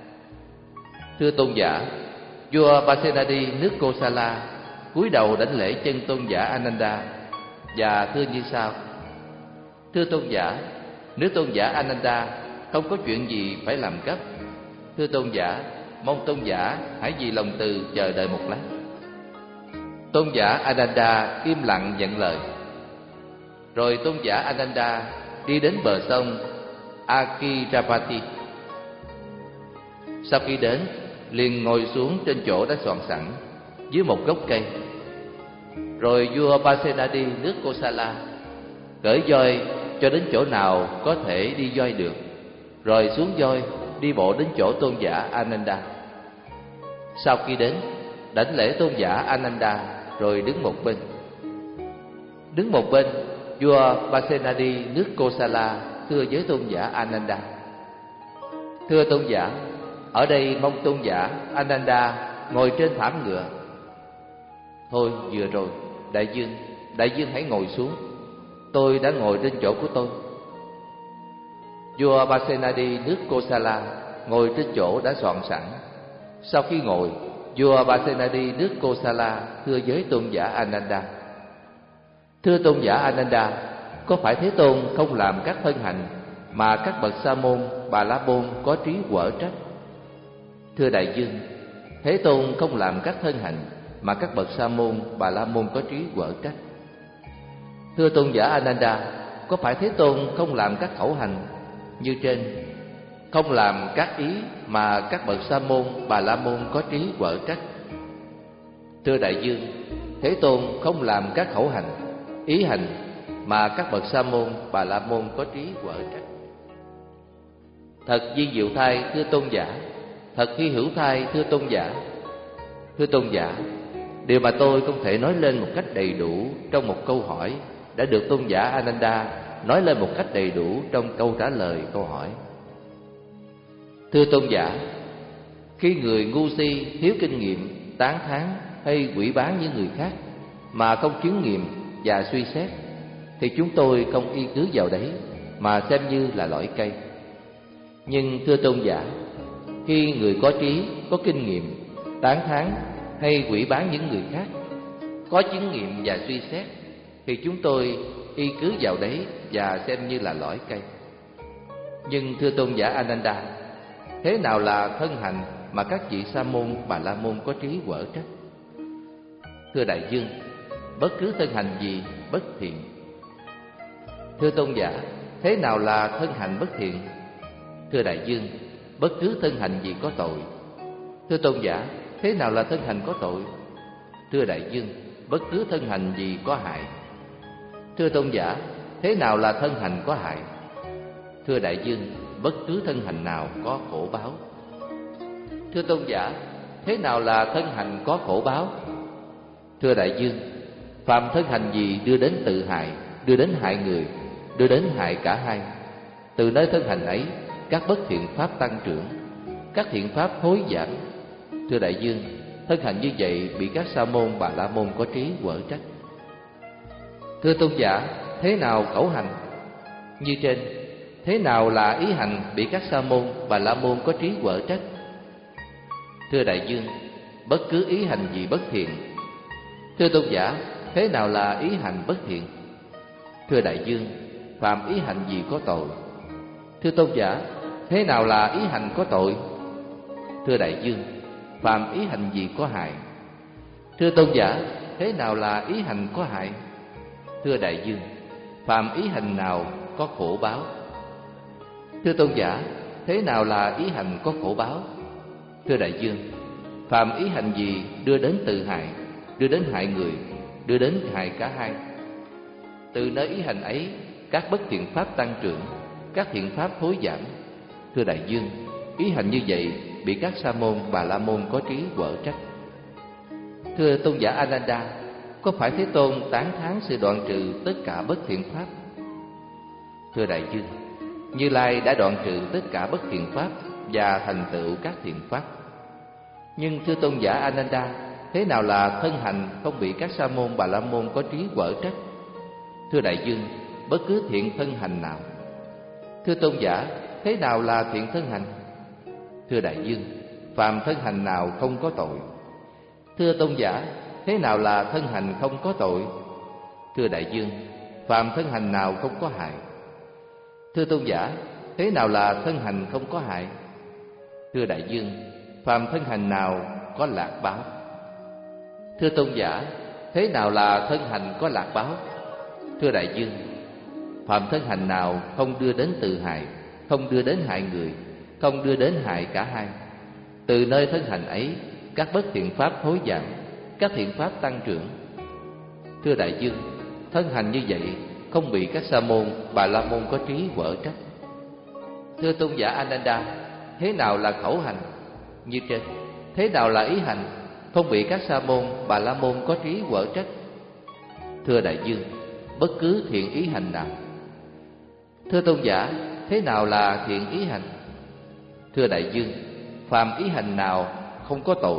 thưa tôn giả, vua Basenadi nước Kosala cúi đầu đảnh lễ chân tôn giả Ananda và thưa như sau: thưa tôn giả, Nếu tôn giả Ananda không có chuyện gì phải làm gấp, thưa tôn giả, mong tôn giả hãy vì lòng từ chờ đợi một lát. Tôn giả Ananda im lặng nhận lời. Rồi tôn giả Ananda đi đến bờ sông Akiravati. Sau khi đến, liền ngồi xuống trên chỗ đã soạn sẵn dưới một gốc cây. Rồi vua Pasenadi nước Kosala cởi voi cho đến chỗ nào có thể đi voi được, rồi xuống voi đi bộ đến chỗ tôn giả Ananda. Sau khi đến, đảnh lễ tôn giả Ananda rồi đứng một bên. Đứng một bên, vua Pasenadi nước Kosala thưa với tôn giả Ananda: Thưa tôn giả, ở đây mong tôn giả Ananda ngồi trên thảm ngựa. Thôi vừa rồi, đại vương, đại vương hãy ngồi xuống. Tôi đã ngồi trên chỗ của tôi. Vua Pasenadi nước Kosala ngồi trên chỗ đã soạn sẵn. Sau khi ngồi, vua Pasenadi nước Kosala thưa với tôn giả Ananda: Thưa tôn giả Ananda, có phải Thế Tôn không làm các thân hành mà các bậc Sa môn, Bà La Môn có trí quở trách? Thưa đại vương, Thế Tôn không làm các thân hành mà các bậc Sa môn, Bà La Môn có trí quở trách. Thưa tôn giả Ananda, có phải Thế Tôn không làm các khẩu hành như trên, không làm các ý mà các bậc Sa môn, Bà La Môn có trí quở trách? Thưa đại vương, Thế Tôn không làm các khẩu hành, ý hành mà các bậc Sa môn, Bà La Môn có trí quở trách. Thật vi diệu thay, thưa tôn giả. Thật hy hữu thay, thưa tôn giả. Thưa tôn giả, điều mà tôi không thể nói lên một cách đầy đủ trong một câu hỏi đã được tôn giả Ananda nói lên một cách đầy đủ trong câu trả lời câu hỏi. Thưa tôn giả, khi người ngu si, thiếu kinh nghiệm, tán thán hay quỷ bán những người khác mà không chứng nghiệm và suy xét, thì chúng tôi không y cứ vào đấy mà xem như là lõi cây. Nhưng thưa tôn giả, khi người có trí, có kinh nghiệm, tán thán hay quỷ bán những người khác, có chứng nghiệm và suy xét, thì chúng tôi y cứ vào đấy và xem như là lõi cây. Nhưng thưa tôn giả Ananda, thế nào là thân hành mà các vị Sa môn, Bà La Môn có trí quở trách? Thưa đại vương, bất cứ thân hành gì bất thiện. Thưa tôn giả, thế nào là thân hành bất thiện? Thưa đại vương, bất cứ thân hành gì có tội. Thưa tôn giả, thế nào là thân hành có tội? Thưa đại vương, bất cứ thân hành gì có hại. Thưa tôn giả, thế nào là thân hành có hại? Thưa đại vương, bất cứ thân hành nào có khổ báo. Thưa tôn giả, thế nào là thân hành có khổ báo? Thưa đại vương, phàm thân hành gì đưa đến tự hại, đưa đến hại người, đưa đến hại cả hai, từ nơi thân hành ấy các bất thiện pháp tăng trưởng, các thiện pháp thối giảm. Thưa đại vương, thân hành như vậy bị các Sa môn, Bà La Môn có trí quở trách. Thưa tôn giả, thế nào khẩu hành? Như trên, thế nào là ý hành bị các Sa môn, Bà La Môn có trí quở trách? Thưa đại vương, bất cứ ý hành gì bất thiện. Thưa tôn giả, thế nào là ý hành bất thiện? Thưa đại vương, phàm ý hành gì có tội. Thưa tôn giả, thế nào là ý hành có tội? Thưa đại vương, phàm ý hành gì có hại. Thưa tôn giả, thế nào là ý hành có hại? Thưa đại vương, phàm ý hành nào có khổ báo. Thưa tôn giả, thế nào là ý hành có khổ báo? Thưa đại vương, phàm ý hành gì đưa đến tự hại, đưa đến hại người, đưa đến hại cả hai, từ nơi ý hành ấy các bất thiện pháp tăng trưởng, các thiện pháp thối giảm. Thưa đại vương, ý hành như vậy bị các Sa môn, Bà La Môn có trí quở trách. Thưa tôn giả Ananda, có phải Thế Tôn tán thán sự đoạn trừ tất cả bất thiện pháp? Thưa đại vương, Như Lai đã đoạn trừ tất cả bất thiện pháp và thành tựu các thiện pháp. Nhưng thưa tôn giả Ananda, thế nào là thân hành không bị các Sa môn, Bà La Môn có trí quở trách? Thưa đại vương, bất cứ thiện thân hành nào. Thưa tôn giả, thế nào là thiện thân hành? Thưa đại vương, phàm thân hành nào không có tội. Thưa tôn giả, thế nào là thân hành không có tội? Thưa đại vương, phàm thân hành nào không có hại. Thưa tôn giả, thế nào là thân hành không có hại? Thưa đại dương, phàm thân hành nào có lạc báo. Thưa tôn giả, thế nào là thân hành có lạc báo? Thưa đại dương, phàm thân hành nào không đưa đến tự hại, không đưa đến hại người, không đưa đến hại cả hai. Từ nơi thân hành ấy, các bất thiện pháp thối giảm, các thiện pháp tăng trưởng. Thưa đại dương, thân hành như vậy không bị các sa môn, bà la môn có trí quở trách. Thưa tôn giả Ananda, thế nào là khẩu hành? Như trên. Thế nào là ý hành? Không bị các sa môn, bà la môn có trí quở trách. Thưa đại dương, bất cứ thiện ý hành nào. Thưa tôn giả, thế nào là thiện ý hành? Thưa đại dương, phàm ý hành nào không có tội.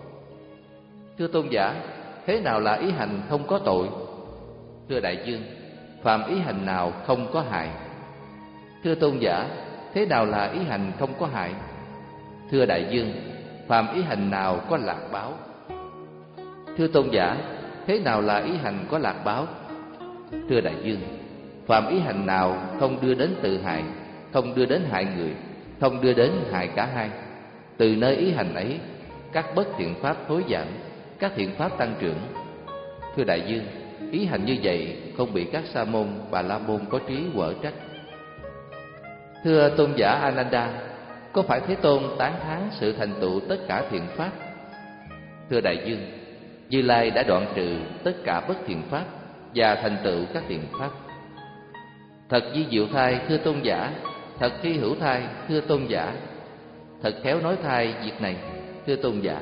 Thưa tôn giả, thế nào là ý hành không có tội? Thưa đại dương, phàm ý hành nào không có hại. Thưa tôn giả, thế nào là ý hành không có hại? Thưa đại dương, phàm ý hành nào có lạc báo. Thưa tôn giả, thế nào là ý hành có lạc báo? Thưa đại dương, phàm ý hành nào không đưa đến tự hại, không đưa đến hại người, không đưa đến hại cả hai. Từ nơi ý hành ấy, các bất thiện pháp thối giảm, các thiện pháp tăng trưởng. Thưa đại dương, ý hành như vậy không bị các sa môn, bà la môn có trí quở trách. Thưa tôn giả Ananda, có phải Thế Tôn tán thán sự thành tựu tất cả thiện pháp? Thưa đại dương, Như Lai đã đoạn trừ tất cả bất thiện pháp và thành tựu các thiện pháp. Thật vi diệu thay, thưa tôn giả. Thật thi hữu thay, thưa tôn giả. Thật khéo nói thay việc này, thưa tôn giả.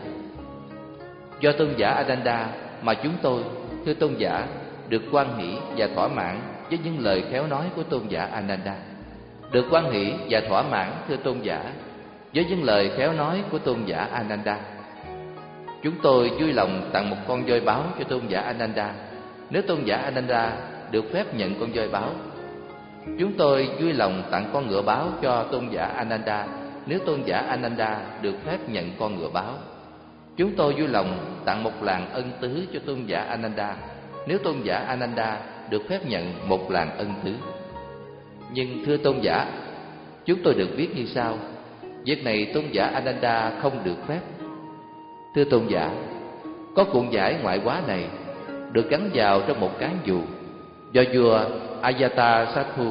Do tôn giả Ananda mà chúng tôi, thưa tôn giả, được hoan hỷ và thỏa mãn với những lời khéo nói của tôn giả Ananda. Được hoan hỷ và thỏa mãn, thưa tôn giả, với những lời khéo nói của tôn giả Ananda. Chúng tôi vui lòng tặng một con voi báo cho tôn giả Ananda, nếu tôn giả Ananda được phép nhận con voi báo. Chúng tôi vui lòng tặng con ngựa báo cho tôn giả Ananda, nếu tôn giả Ananda được phép nhận con ngựa báo. Chúng tôi vui lòng tặng một làng ân tứ cho tôn giả Ananda, nếu tôn giả Ananda được phép nhận một làng ân tứ. Nhưng thưa tôn giả, chúng tôi được biết như sau: việc này tôn giả Ananda không được phép. Thưa tôn giả, có cuộn vải ngoại hóa này được gắn vào trong một cán dù do vua Ayata Sathu,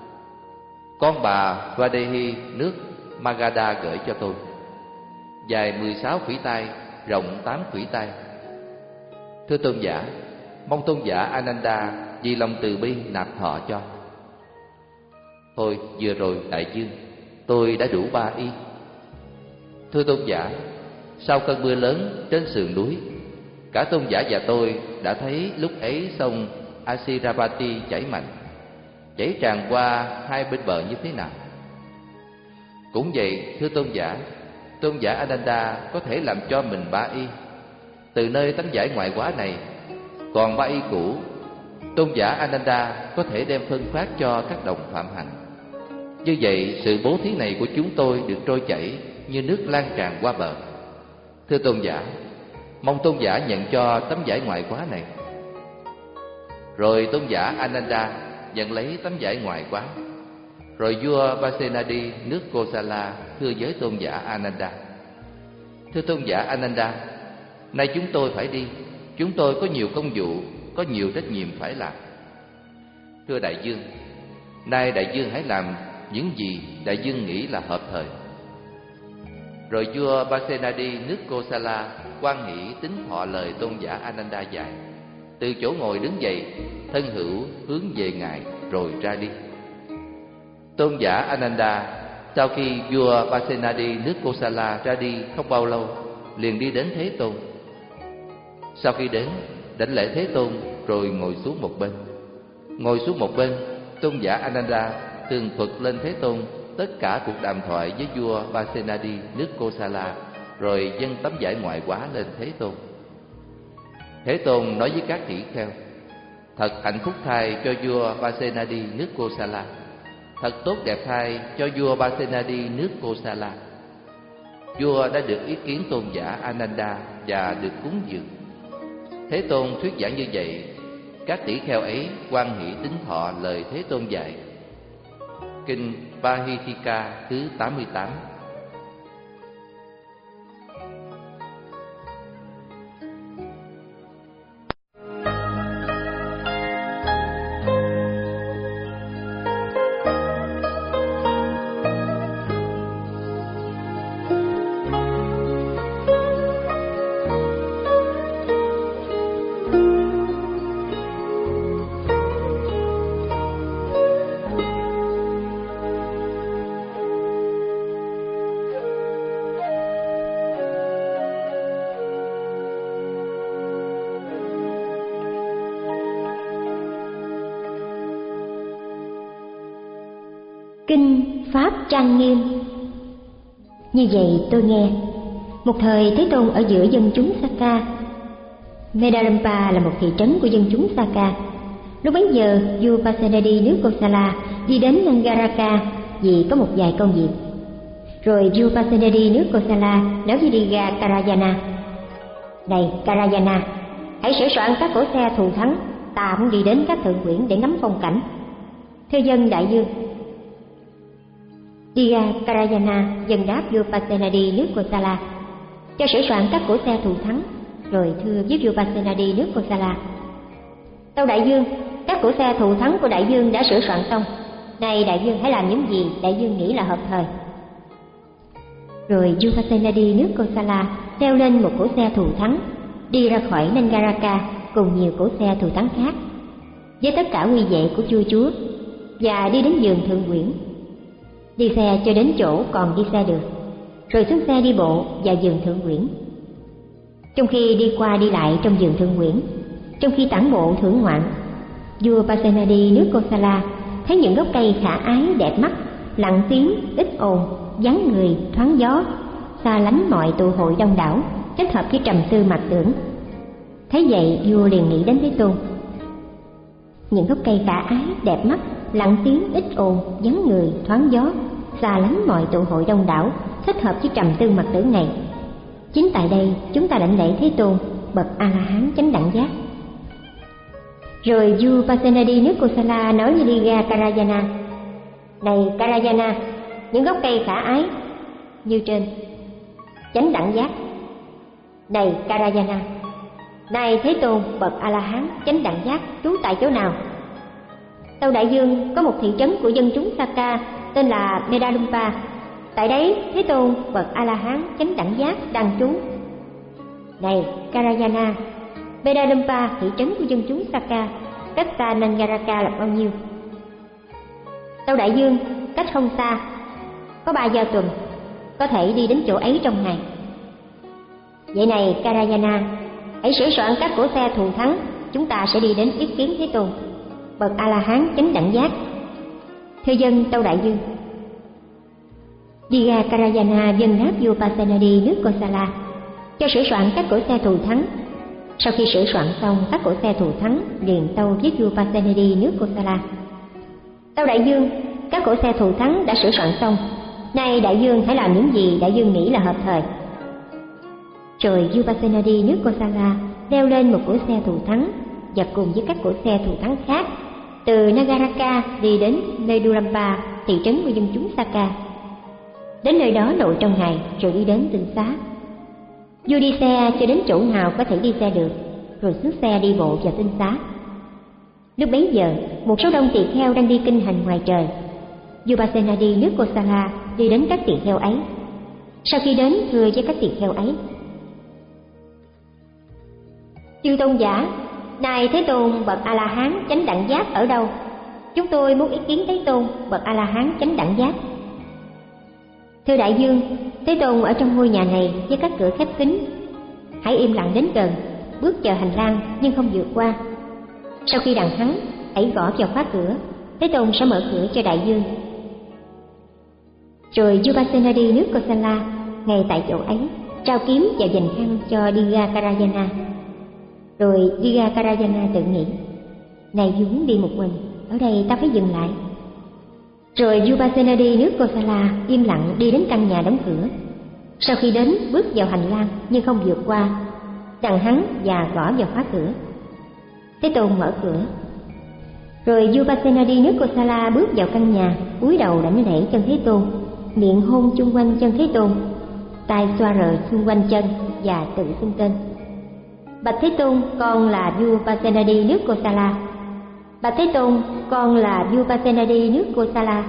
con bà Vadehi nước Magadha gửi cho tôi, dài mười sáu khuỷu tay, rộng tám khuỷu tay. Thưa tôn giả, mong tôn giả Ananda vì lòng từ bi nạp thọ cho. Thôi, vừa rồi đại dương, tôi đã đủ ba y. Thưa tôn giả, sau cơn mưa lớn trên sườn núi, cả tôn giả và tôi đã thấy lúc ấy sông Asiravati chảy mạnh, chảy tràn qua hai bên bờ như thế nào. Cũng vậy, thưa tôn giả, tôn giả Ananda có thể làm cho mình ba y từ nơi tấm vải ngoại hóa này, còn ba y cũ, tôn giả Ananda có thể đem phân phát cho các đồng phạm hạnh. Như vậy, sự bố thí này của chúng tôi được trôi chảy như nước lan tràn qua bờ. Thưa tôn giả, mong tôn giả nhận cho tấm vải ngoại hóa này. Rồi tôn giả Ananda nhận lấy tấm vải ngoại hóa. Rồi vua Vasenadi nước Kosala thưa với tôn giả Ananda: thưa tôn giả Ananda, nay chúng tôi phải đi. Chúng tôi có nhiều công vụ, có nhiều trách nhiệm phải làm. Thưa đại dương, nay đại dương hãy làm những gì đại dương nghĩ là hợp thời. Rồi vua Vasenadi nước Kosala hoan hỷ tín thọ lời tôn giả Ananda dạy, từ chỗ ngồi đứng dậy, thân hữu hướng về ngài rồi ra đi. Tôn giả Ananda sau khi vua Vasenadi nước Kosala ra đi không bao lâu, liền đi đến Thế Tôn. Sau khi đến, đảnh lễ Thế Tôn rồi ngồi xuống một bên. Ngồi xuống một bên, tôn giả Ananda tường thuật lên Thế Tôn tất cả cuộc đàm thoại với vua Vasenadi nước Kosala, rồi dâng tấm vải ngoại hóa lên Thế Tôn. Thế Tôn nói với các tỷ kheo: thật hạnh phúc thay cho vua Vasenadi nước Kosala, thật tốt đẹp thay cho vua Vasenadi nước Kosala. Vua đã được ý kiến tôn giả Ananda và được cúng dường. Thế Tôn thuyết giảng như vậy, các tỷ kheo ấy hoan hỷ tín thọ lời Thế Tôn dạy. Kinh Pahitika thứ tám mươi tám. Kinh Pháp trang nghiêm. Như vậy tôi nghe, một thời Thế Tôn ở giữa dân chúng Saka. Medalampa là một thị trấn của dân chúng Saka. Lúc bấy giờ, vua Pasenadi nước Kosala đi đến Nangaraka vì có một vài công việc. Rồi vua Pasenadi nước Kosala nói với Diga Karayana: "Này Karayana, hãy sửa soạn các cỗ xe thù thắng, ta muốn đi đến các thượng quyển để ngắm phong cảnh." Thưa dân đại dương. Diga Karayana dần đáp vua Pasenadi nước Kosala cho sửa soạn các cỗ xe thù thắng, rồi thưa với vua Pasenadi nước Kosala: "Tâu đại dương, các cỗ xe thù thắng của đại dương đã sửa soạn xong. Này đại dương, hãy làm những gì đại dương nghĩ là hợp thời." Rồi vua Pasenadi nước Kosala leo lên một cỗ xe thù thắng, đi ra khỏi Nangaraka cùng nhiều cỗ xe thù thắng khác với tất cả huy vệ của vua chúa, và đi đến vườn thượng quyển. Đi xe cho đến chỗ còn đi xe được, rồi xuống xe đi bộ vào vườn thượng quyển. Trong khi đi qua đi lại trong vườn thượng quyển, trong khi tản bộ thưởng ngoạn, vua Pasenadi nước Kosala thấy những gốc cây khả ái đẹp mắt, lặng tiếng, ít ồn, vắng người, thoáng gió, xa lánh mọi tụ hội đông đảo, kết hợp với trầm tư mặc tưởng. Thấy vậy, vua liền nghĩ đến Thế Tôn. Những gốc cây khả ái đẹp mắt, lặng tiếng, ít ồn, vắng người, thoáng gió, xa lánh mọi tụ hội đông đảo, thích hợp với trầm tư mặc tưởng này. Chính tại đây chúng ta đảnh lễ Thế Tôn, bậc A La Hán chánh đẳng giác. Rồi vua Pasenadi nước Kosala nói với Diga Karayana: "Này Karayana, những gốc cây khả ái như trên, chánh đẳng giác." Này Karayana, này Thế Tôn, bậc A La Hán chánh đẳng giác trú tại chỗ nào? Tâu đại dương, có một thị trấn của dân chúng Saka tên là Medalumpa. Tại đấy Thế Tôn bậc A La Hán chánh đẳng giác đang trú. Này Karayana, Medalumpa, thị trấn của dân chúng Saka, cách xa Nangaraka là bao nhiêu? Tâu đại dương, cách không xa, có ba giao tuần, có thể đi đến chỗ ấy trong ngày. Vậy này Karayana, hãy sửa soạn các cỗ xe thù thắng, chúng ta sẽ đi đến ý kiến Thế Tôn, bậc A La Hán chánh đẳng giác. Thưa dân tâu đại dương. Diga Karayana dân đáp vua Pasenadi nước Kosala cho sửa soạn các cỗ xe thù thắng. Sau khi sửa soạn xong các cỗ xe thù thắng, liền tâu với vua Pasenadi nước Kosala: "Tâu đại dương, các cỗ xe thù thắng đã sửa soạn xong. Nay đại dương hãy làm những gì đại dương nghĩ là hợp thời." Rồi vua Pasenadi nước Kosala leo lên một cỗ xe thù thắng và cùng với các cỗ xe thù thắng khác từ Nagaraka đi đến Medulampa, thị trấn của dân chúng Saka. Đến nơi đó nội trong ngày, rồi đi đến Tinh Xá. Vua đi xe cho đến chỗ nào có thể đi xe được, rồi xuống xe đi bộ vào Tinh Xá. Lúc bấy giờ, một số đông tỳ kheo đang đi kinh hành ngoài trời. Vua Pasenadi nước Kosala đi đến các tỳ kheo ấy. Sau khi đến, thưa với các tỳ kheo ấy: "Chư tôn giả, này Thế Tôn bậc A La Hán chánh đẳng giác ở đâu? Chúng tôi muốn ý kiến Thế Tôn bậc A La Hán chánh đẳng giác." Thưa đại dương, Thế Tôn ở trong ngôi nhà này với các cửa khép kín. Hãy im lặng đến gần, bước vào hành lang nhưng không vượt qua. Sau khi đàn hắn, hãy gõ vào khóa cửa, Thế Tôn sẽ mở cửa cho đại dương. Rồi vua Pasenadi nước Kosala ngay tại chỗ ấy trao kiếm và dành khăn cho Diga Karayana. Rồi Diga Karayana tự nghĩ: "Này vốn đi một mình, ở đây ta phải dừng lại." Rồi vua Pasenadi nước Kosala im lặng đi đến căn nhà đóng cửa. Sau khi đến, bước vào hành lang nhưng không vượt qua, đằng hắn và gõ vào khóa cửa. Thế Tôn mở cửa. Rồi vua Pasenadi nước Kosala bước vào căn nhà, cúi đầu đảnh lễ chân Thế Tôn, miệng hôn chung quanh chân Thế Tôn, tay xoa rời xung quanh chân và tự xưng tên: Bạch Thế Tôn, con là vua Pasenadi nước Kosala. Bạch Thế Tôn, con là vua Pasenadi nước Kosala.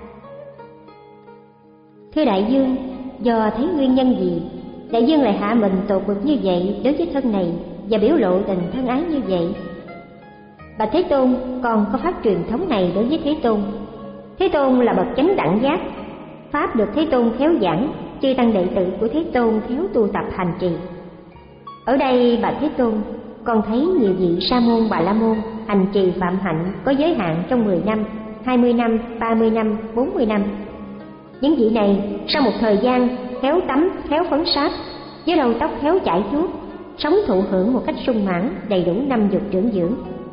Thưa đại vương, do thấy nguyên nhân gì đại vương lại hạ mình tột bực như vậy đối với thân này và biểu lộ tình thân ái như vậy? Bạch Thế Tôn, con có pháp truyền thống này đối với Thế Tôn. Thế Tôn là bậc chánh đẳng giác, pháp được Thế Tôn khéo giảng, chư tăng đệ tử của Thế Tôn khéo tu tập hành trì. Ở đây bạch Thế Tôn, con thấy nhiều vị sa môn bà la môn hành trì phạm hạnh có giới hạn trong mười năm, hai mươi năm, ba mươi năm, bốn mươi năm. Những vị này sau một thời gian khéo tắm, khéo phấn sáp, với râu tóc khéo chải chuốt, sống thụ hưởng một cách sung mãn, đầy đủ năm dục trưởng dưỡng.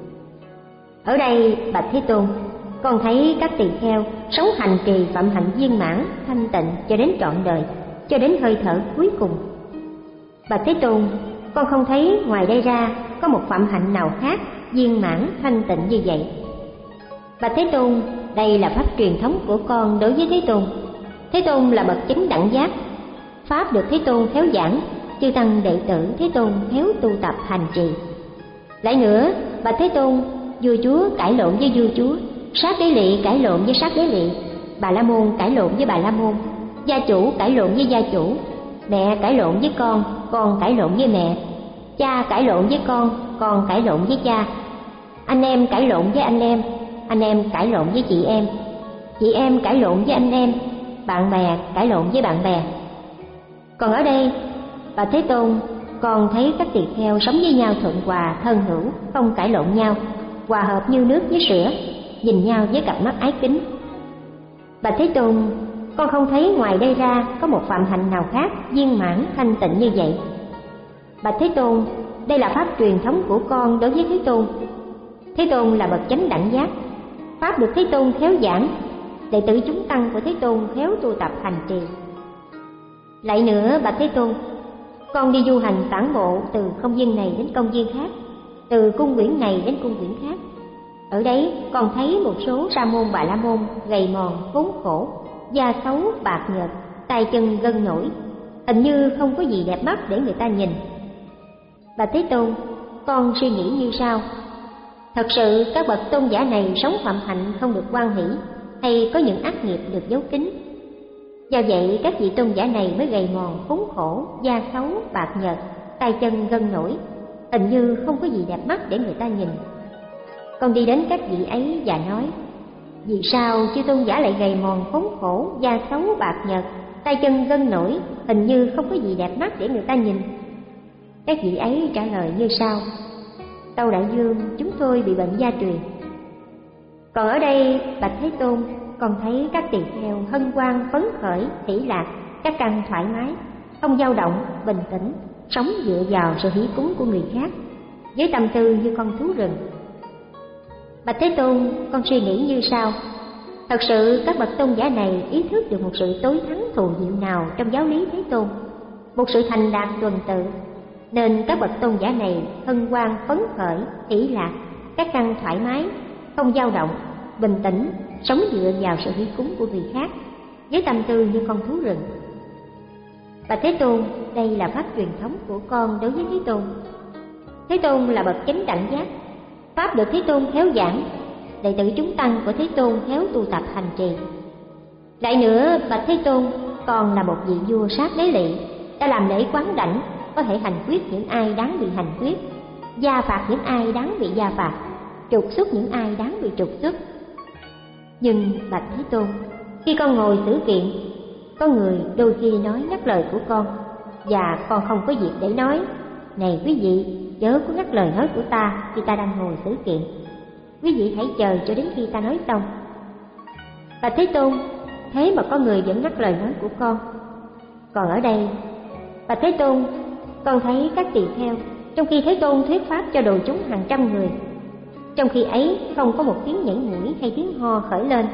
Ở đây bạch Thế Tôn, con thấy các tỳ kheo sống hành trì phạm hạnh viên mãn, thanh tịnh cho đến trọn đời, cho đến hơi thở cuối cùng. Bạch Thế Tôn, con không thấy ngoài đây ra có một phạm hạnh nào khác viên mãn thanh tịnh như vậy. Bạch Thế Tôn, đây là pháp truyền thống của con đối với Thế Tôn. Thế Tôn là bậc chánh đẳng giác, pháp được Thế Tôn khéo giảng, chư tăng đệ tử Thế Tôn khéo tu tập hành trì. Lại nữa, bạch Thế Tôn, vua chúa cãi lộn với vua chúa, sát đế lỵ cãi lộn với sát đế lỵ, bà la môn cãi lộn với bà la môn, gia chủ cãi lộn với gia chủ, mẹ cãi lộn với con, con cãi lộn với mẹ, cha cãi lộn với con, con cãi lộn với cha, anh em cãi lộn với anh em, anh em cãi lộn với chị em, chị em cãi lộn với anh em, bạn bè cãi lộn với bạn bè. Còn ở đây, bạch Thế Tôn, con thấy các tỳ kheo sống với nhau thuận hòa, thân hữu, không cãi lộn nhau, hòa hợp như nước với sữa, nhìn nhau với cặp mắt ái kính. Bạch Thế Tôn, con không thấy ngoài đây ra có một phạm hạnh nào khác viên mãn thanh tịnh như vậy. Bạch Thế Tôn, đây là pháp truyền thống của con đối với Thế Tôn. Thế Tôn là bậc chánh đẳng giác, pháp được Thế Tôn khéo giảng, đệ tử chúng tăng của Thế Tôn khéo tu tập hành trì. Lại nữa bạch Thế Tôn, con đi du hành tản bộ từ công viên này đến công viên khác, từ cung quyển này đến cung quyển khác. Ở đấy con thấy một số sa môn bà la môn gầy mòn, khốn khổ, da xấu, bạc nhợt, tay chân gân nổi, hình như không có gì đẹp mắt để người ta nhìn. Bạch Thế Tôn, con suy nghĩ như sau: thật sự các bậc tôn giả này sống phạm hạnh không được hoan hỷ, hay có những ác nghiệp được giấu kín. Do vậy các vị tôn giả này mới gầy mòn, khốn khổ, da xấu, bạc nhợt, tay chân gân nổi, hình như không có gì đẹp mắt để người ta nhìn. Con đi đến các vị ấy và nói: vì sao chư tôn giả lại gầy mòn, khốn khổ, da xấu, bạc nhợt, tay chân gân nổi, hình như không có gì đẹp mắt để người ta nhìn? Các vị ấy trả lời như sau: tâu đại vương, chúng tôi bị bệnh gia truyền. Còn ở đây bạch Thế Tôn, con thấy các tỳ kheo hân hoan, phấn khởi, hỷ lạc, các căn thoải mái, không dao động, bình tĩnh, sống dựa vào sự hỷ cúng của người khác, với tâm tư như con thú rừng. Bạch Thế Tôn, con suy nghĩ như sau: thật sự các bậc tôn giả này ý thức được một sự tối thắng thù diệu nào trong giáo lý Thế Tôn, một sự thành đạt tuần tự, nên các bậc tôn giả này hân hoan, phấn khởi, hỷ lạc, các căn thoải mái, không dao động, bình tĩnh, sống dựa vào sự hỷ cúng của người khác, với tâm tư như con thú rừng. Bạch Thế Tôn, đây là pháp truyền thống của con đối với Thế Tôn. Thế Tôn là bậc chánh đẳng giác, pháp được Thế Tôn khéo giảng, đệ tử chúng tăng của Thế Tôn khéo tu tập hành trì. Lại nữa bạch Thế Tôn, con là một vị vua sát đế lỵ, đã làm lễ quán đảnh, có thể hành quyết những ai đáng bị hành quyết, gia phạt những ai đáng bị gia phạt, trục xuất những ai đáng bị trục xuất. Nhưng bạch Thế Tôn, khi con ngồi xử kiện, có người đôi khi nói ngắt lời của con, và con không có việc để nói: này quý vị, chớ có ngắt lời nói của ta khi ta đang ngồi xử kiện, quý vị hãy chờ cho đến khi ta nói xong. Bạch Thế Tôn, thế mà có người vẫn ngắt lời nói của con. Còn ở đây bạch Thế Tôn, con thấy các tỳ kheo trong khi Thế Tôn thuyết pháp cho đồ chúng hàng trăm người, trong khi ấy không có một tiếng nhảy mũi hay tiếng ho khởi lên.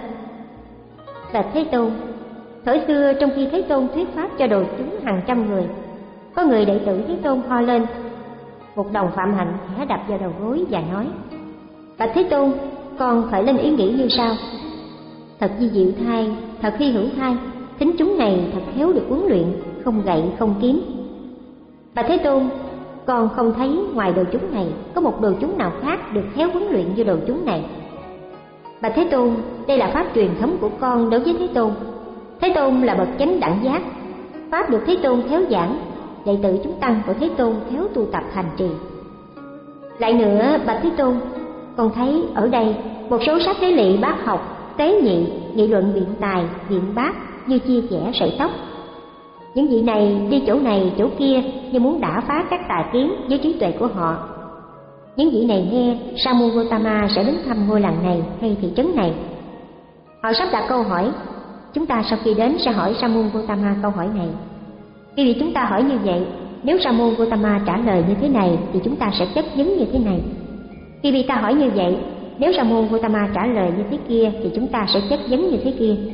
Bạch Thế Tôn, thời xưa trong khi Thế Tôn thuyết pháp cho đồ chúng hàng trăm người, có người đệ tử Thế Tôn ho lên, một đồng phạm hạnh khẽ đập vào đầu gối và nói: bạch Thế Tôn, con khởi lên ý nghĩ như sau: thật di diệu thay, thật hy hữu thay, thính chúng này thật khéo được huấn luyện, không gậy không kiếm. Bạch Thế Tôn, con không thấy ngoài đồ chúng này có một đồ chúng nào khác được khéo huấn luyện như đồ chúng này. Bạch Thế Tôn, đây là pháp truyền thống của con đối với Thế Tôn. Thế Tôn là bậc chánh đẳng giác, pháp được Thế Tôn khéo giảng, đệ tử chúng tăng của Thế Tôn khéo tu tập hành trì. Lại nữa, bạch Thế Tôn, con thấy ở đây một số sách đế lị bác học, tế nhị, nghị luận biện tài, biện bác như chia chẻ sợi tóc. Những vị này đi chỗ này chỗ kia như muốn đả phá các tà kiến với trí tuệ của họ. Những vị này nghe Sa môn Gotama sẽ đến thăm ngôi làng này hay thị trấn này. Họ sắp đặt câu hỏi, chúng ta sau khi đến sẽ hỏi Sa môn Gotama câu hỏi này. Khi vì chúng ta hỏi như vậy, nếu Sa môn Gotama trả lời như thế này thì chúng ta sẽ chất vấn như thế này. Khi vì ta hỏi như vậy, nếu Sa môn Gotama trả lời như thế kia thì chúng ta sẽ chất vấn như thế kia.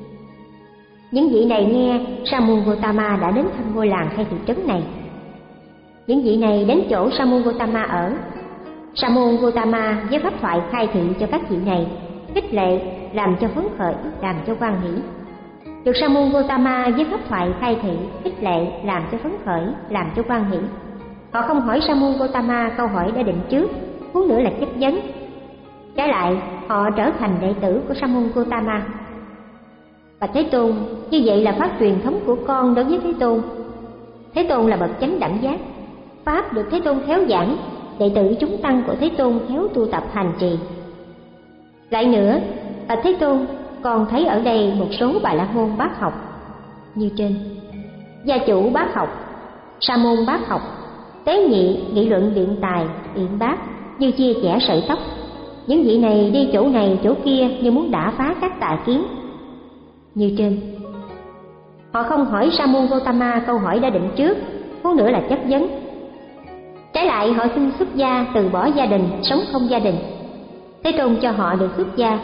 Những vị này nghe Sa môn Gotama đã đến thăm ngôi làng hay thị trấn này. Những vị này đến chỗ Sa môn Gotama ở. Sa môn Gotama với pháp thoại khai thị cho các vị này, khích lệ, làm cho phấn khởi, làm cho hoan hỷ. Được Sa môn Gotama với pháp thoại khai thị, khích lệ, làm cho phấn khởi, làm cho hoan hỷ. Họ không hỏi Sa môn Gotama câu hỏi đã định trước, huống nữa là chất vấn. Trái lại, họ trở thành đệ tử của Sa môn Gotama. Bạch Thế Tôn, như vậy là pháp truyền thống của con đối với Thế Tôn. Thế Tôn là bậc chánh đẳng giác, pháp được Thế Tôn khéo giảng, đệ tử chúng tăng của Thế Tôn khéo tu tập hành trì. Lại nữa, bạch Thế Tôn, con thấy ở đây một số bà la môn bác học như trên: gia chủ bác học, sa môn bác học, tế nhị, nghị luận biện tài, biện bác như chia chẻ sợi tóc. Những vị này đi chỗ này chỗ kia như muốn đả phá các tà kiến như trên. Họ không hỏi Sa môn Gotama câu hỏi đã định trước, huống nữa là chất vấn. Trái lại, họ xin xuất gia, từ bỏ gia đình, sống không gia đình. Thế Tôn cho họ được xuất gia.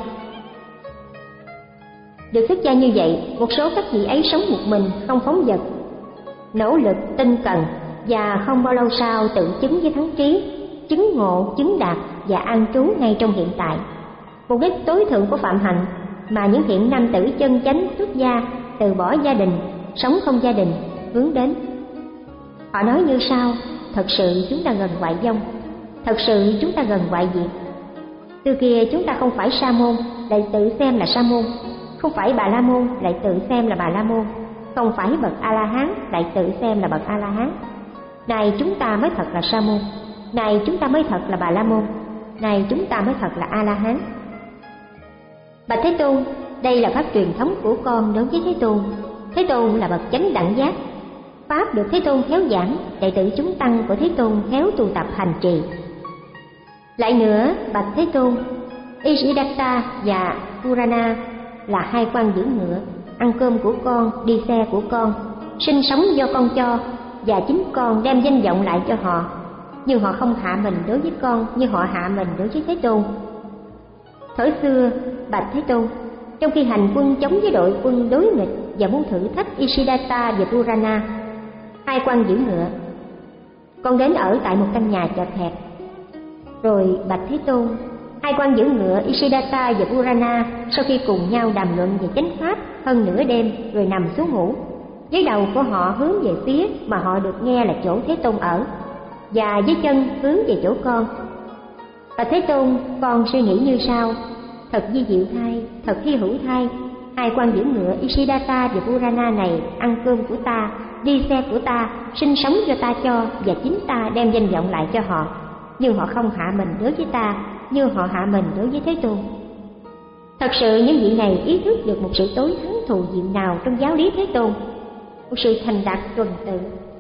Được xuất gia như vậy, một số các vị ấy sống một mình, không phóng dật, nỗ lực, tinh cần, và không bao lâu sau tự chứng với thắng trí, chứng ngộ, chứng đạt và an trú ngay trong hiện tại. Mục đích tối thượng của phạm hạnh mà những thiện nam tử chân chánh xuất gia, từ bỏ gia đình, sống không gia đình hướng đến. Họ nói như sau: thật sự chúng ta gần ngoại vong, thật sự chúng ta gần ngoại diệt. Từ kia chúng ta không phải sa môn, lại tự xem là sa môn; không phải bà la môn, lại tự xem là bà la môn; không phải bậc a la hán, lại tự xem là bậc a la hán. Này chúng ta mới thật là sa môn, này chúng ta mới thật là bà la môn, này chúng ta mới thật là a la hán. Bạch Thế Tôn, đây là pháp truyền thống của con đối với Thế Tôn. Thế Tôn là bậc chánh đẳng giác, pháp được Thế Tôn khéo giảng, đệ tử chúng tăng của Thế Tôn khéo tu tập hành trì. Lại nữa, bạch Thế Tôn, Isiddhata và Purana là hai quan giữ ngựa, ăn cơm của con, đi xe của con, sinh sống do con cho, và chính con đem danh vọng lại cho họ. Nhưng họ không hạ mình đối với con như họ hạ mình đối với Thế Tôn. Thời xưa, bạch Thế Tôn, trong khi hành quân chống với đội quân đối nghịch và muốn thử thách Isiddhata và Purana, hai quan giữ ngựa, con đến ở tại một căn nhà chật hẹp. Rồi bạch Thế Tôn, hai quan giữ ngựa Isiddhata và Purana sau khi cùng nhau đàm luận về chánh pháp hơn nửa đêm rồi nằm xuống ngủ, với đầu của họ hướng về phía mà họ được nghe là chỗ Thế Tôn ở, và với chân hướng về chỗ con. Bạch Thế Tôn, con suy nghĩ như sau: thật di diệu thay, thật hy hữu thay, hai quan giữ ngựa Isiddhata và Purana này ăn cơm của ta, đi xe của ta, sinh sống do ta cho, và chính ta đem danh vọng lại cho họ. Nhưng họ không hạ mình đối với ta như họ hạ mình đối với Thế Tôn. Thật sự những vị này ý thức được một sự tối thắng thù diệu nào trong giáo lý Thế Tôn, một sự thành đạt tuần tự.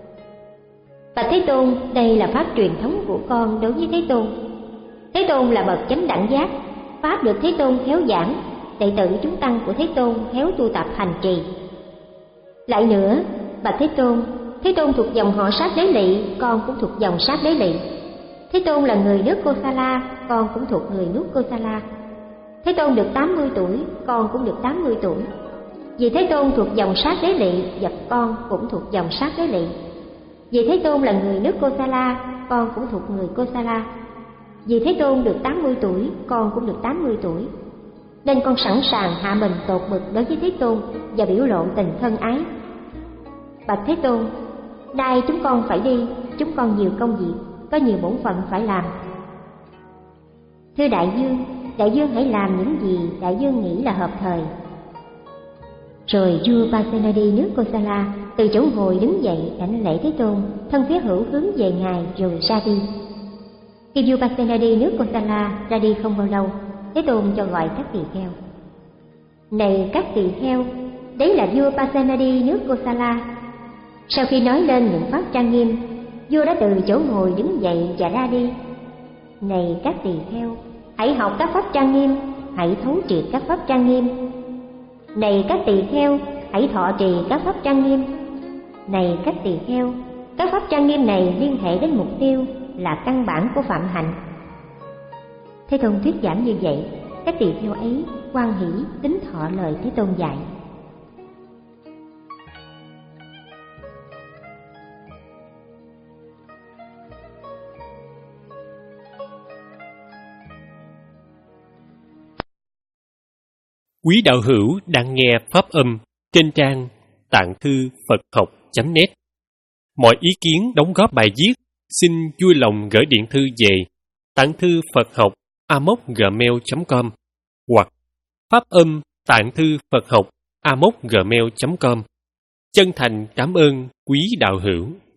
Bạch Thế Tôn, đây là pháp truyền thống của con đối với Thế Tôn. Thế Tôn là bậc chánh đẳng giác, pháp được Thế Tôn khéo giảng, đệ tử chúng tăng của Thế Tôn khéo tu tập hành trì. Lại nữa, bạch Thế Tôn, Thế Tôn thuộc dòng họ Sát Đế Lị, con cũng thuộc dòng Sát Đế Lị. Thế Tôn là người nước Kosala, con cũng thuộc người nước Kosala. Thế Tôn được tám mươi tuổi, con cũng được tám mươi tuổi. Vì Thế Tôn thuộc dòng Sát Đế Lị, và con cũng thuộc dòng Sát Đế Lị. Vì Thế Tôn là người nước Kosala, con cũng thuộc người Kosala. Vì Thế Tôn được tám mươi tuổi, con cũng được tám mươi tuổi, nên con sẵn sàng hạ mình tột bực đối với Thế Tôn và biểu lộ tình thân ái. Bạch Thế Tôn, nay chúng con phải đi, chúng con nhiều công việc, có nhiều bổn phận phải làm. Thưa đại vương, đại vương hãy làm những gì đại vương nghĩ là hợp thời. Rồi vua Pasenadi nước Kosala từ chỗ ngồi đứng dậy đảnh lễ Thế Tôn, thân phía hữu hướng về ngài rồi ra đi. Khi vua Pasenadi nước Kosala ra đi không bao lâu, Thế Tôn cho gọi các tỳ kheo. Này các tỳ kheo, đấy là vua Pasenadi nước Kosala. Sau khi nói lên những pháp trang nghiêm, vua đã từ chỗ ngồi đứng dậy và ra đi. Này các tỳ kheo, hãy học các pháp trang nghiêm, hãy thấu triệt các pháp trang nghiêm. Này các tỳ kheo, hãy thọ trì các pháp trang nghiêm. Này các tỳ kheo, các pháp trang nghiêm này liên hệ đến mục tiêu là căn bản của phạm hạnh. Thế Tôn thuyết giảng như vậy, các tỳ kheo ấy hoan hỷ tín thọ lời Thế Tôn dạy. Quý đạo hữu đang nghe pháp âm trên trang tạng thư Phật học chấm net. Mọi ý kiến đóng góp bài viết xin vui lòng gửi điện thư về tạng thư Phật học a m o gmail chấm com hoặc pháp âm tạng thư Phật học a m o gmail chấm com. Chân thành cảm ơn quý đạo hữu.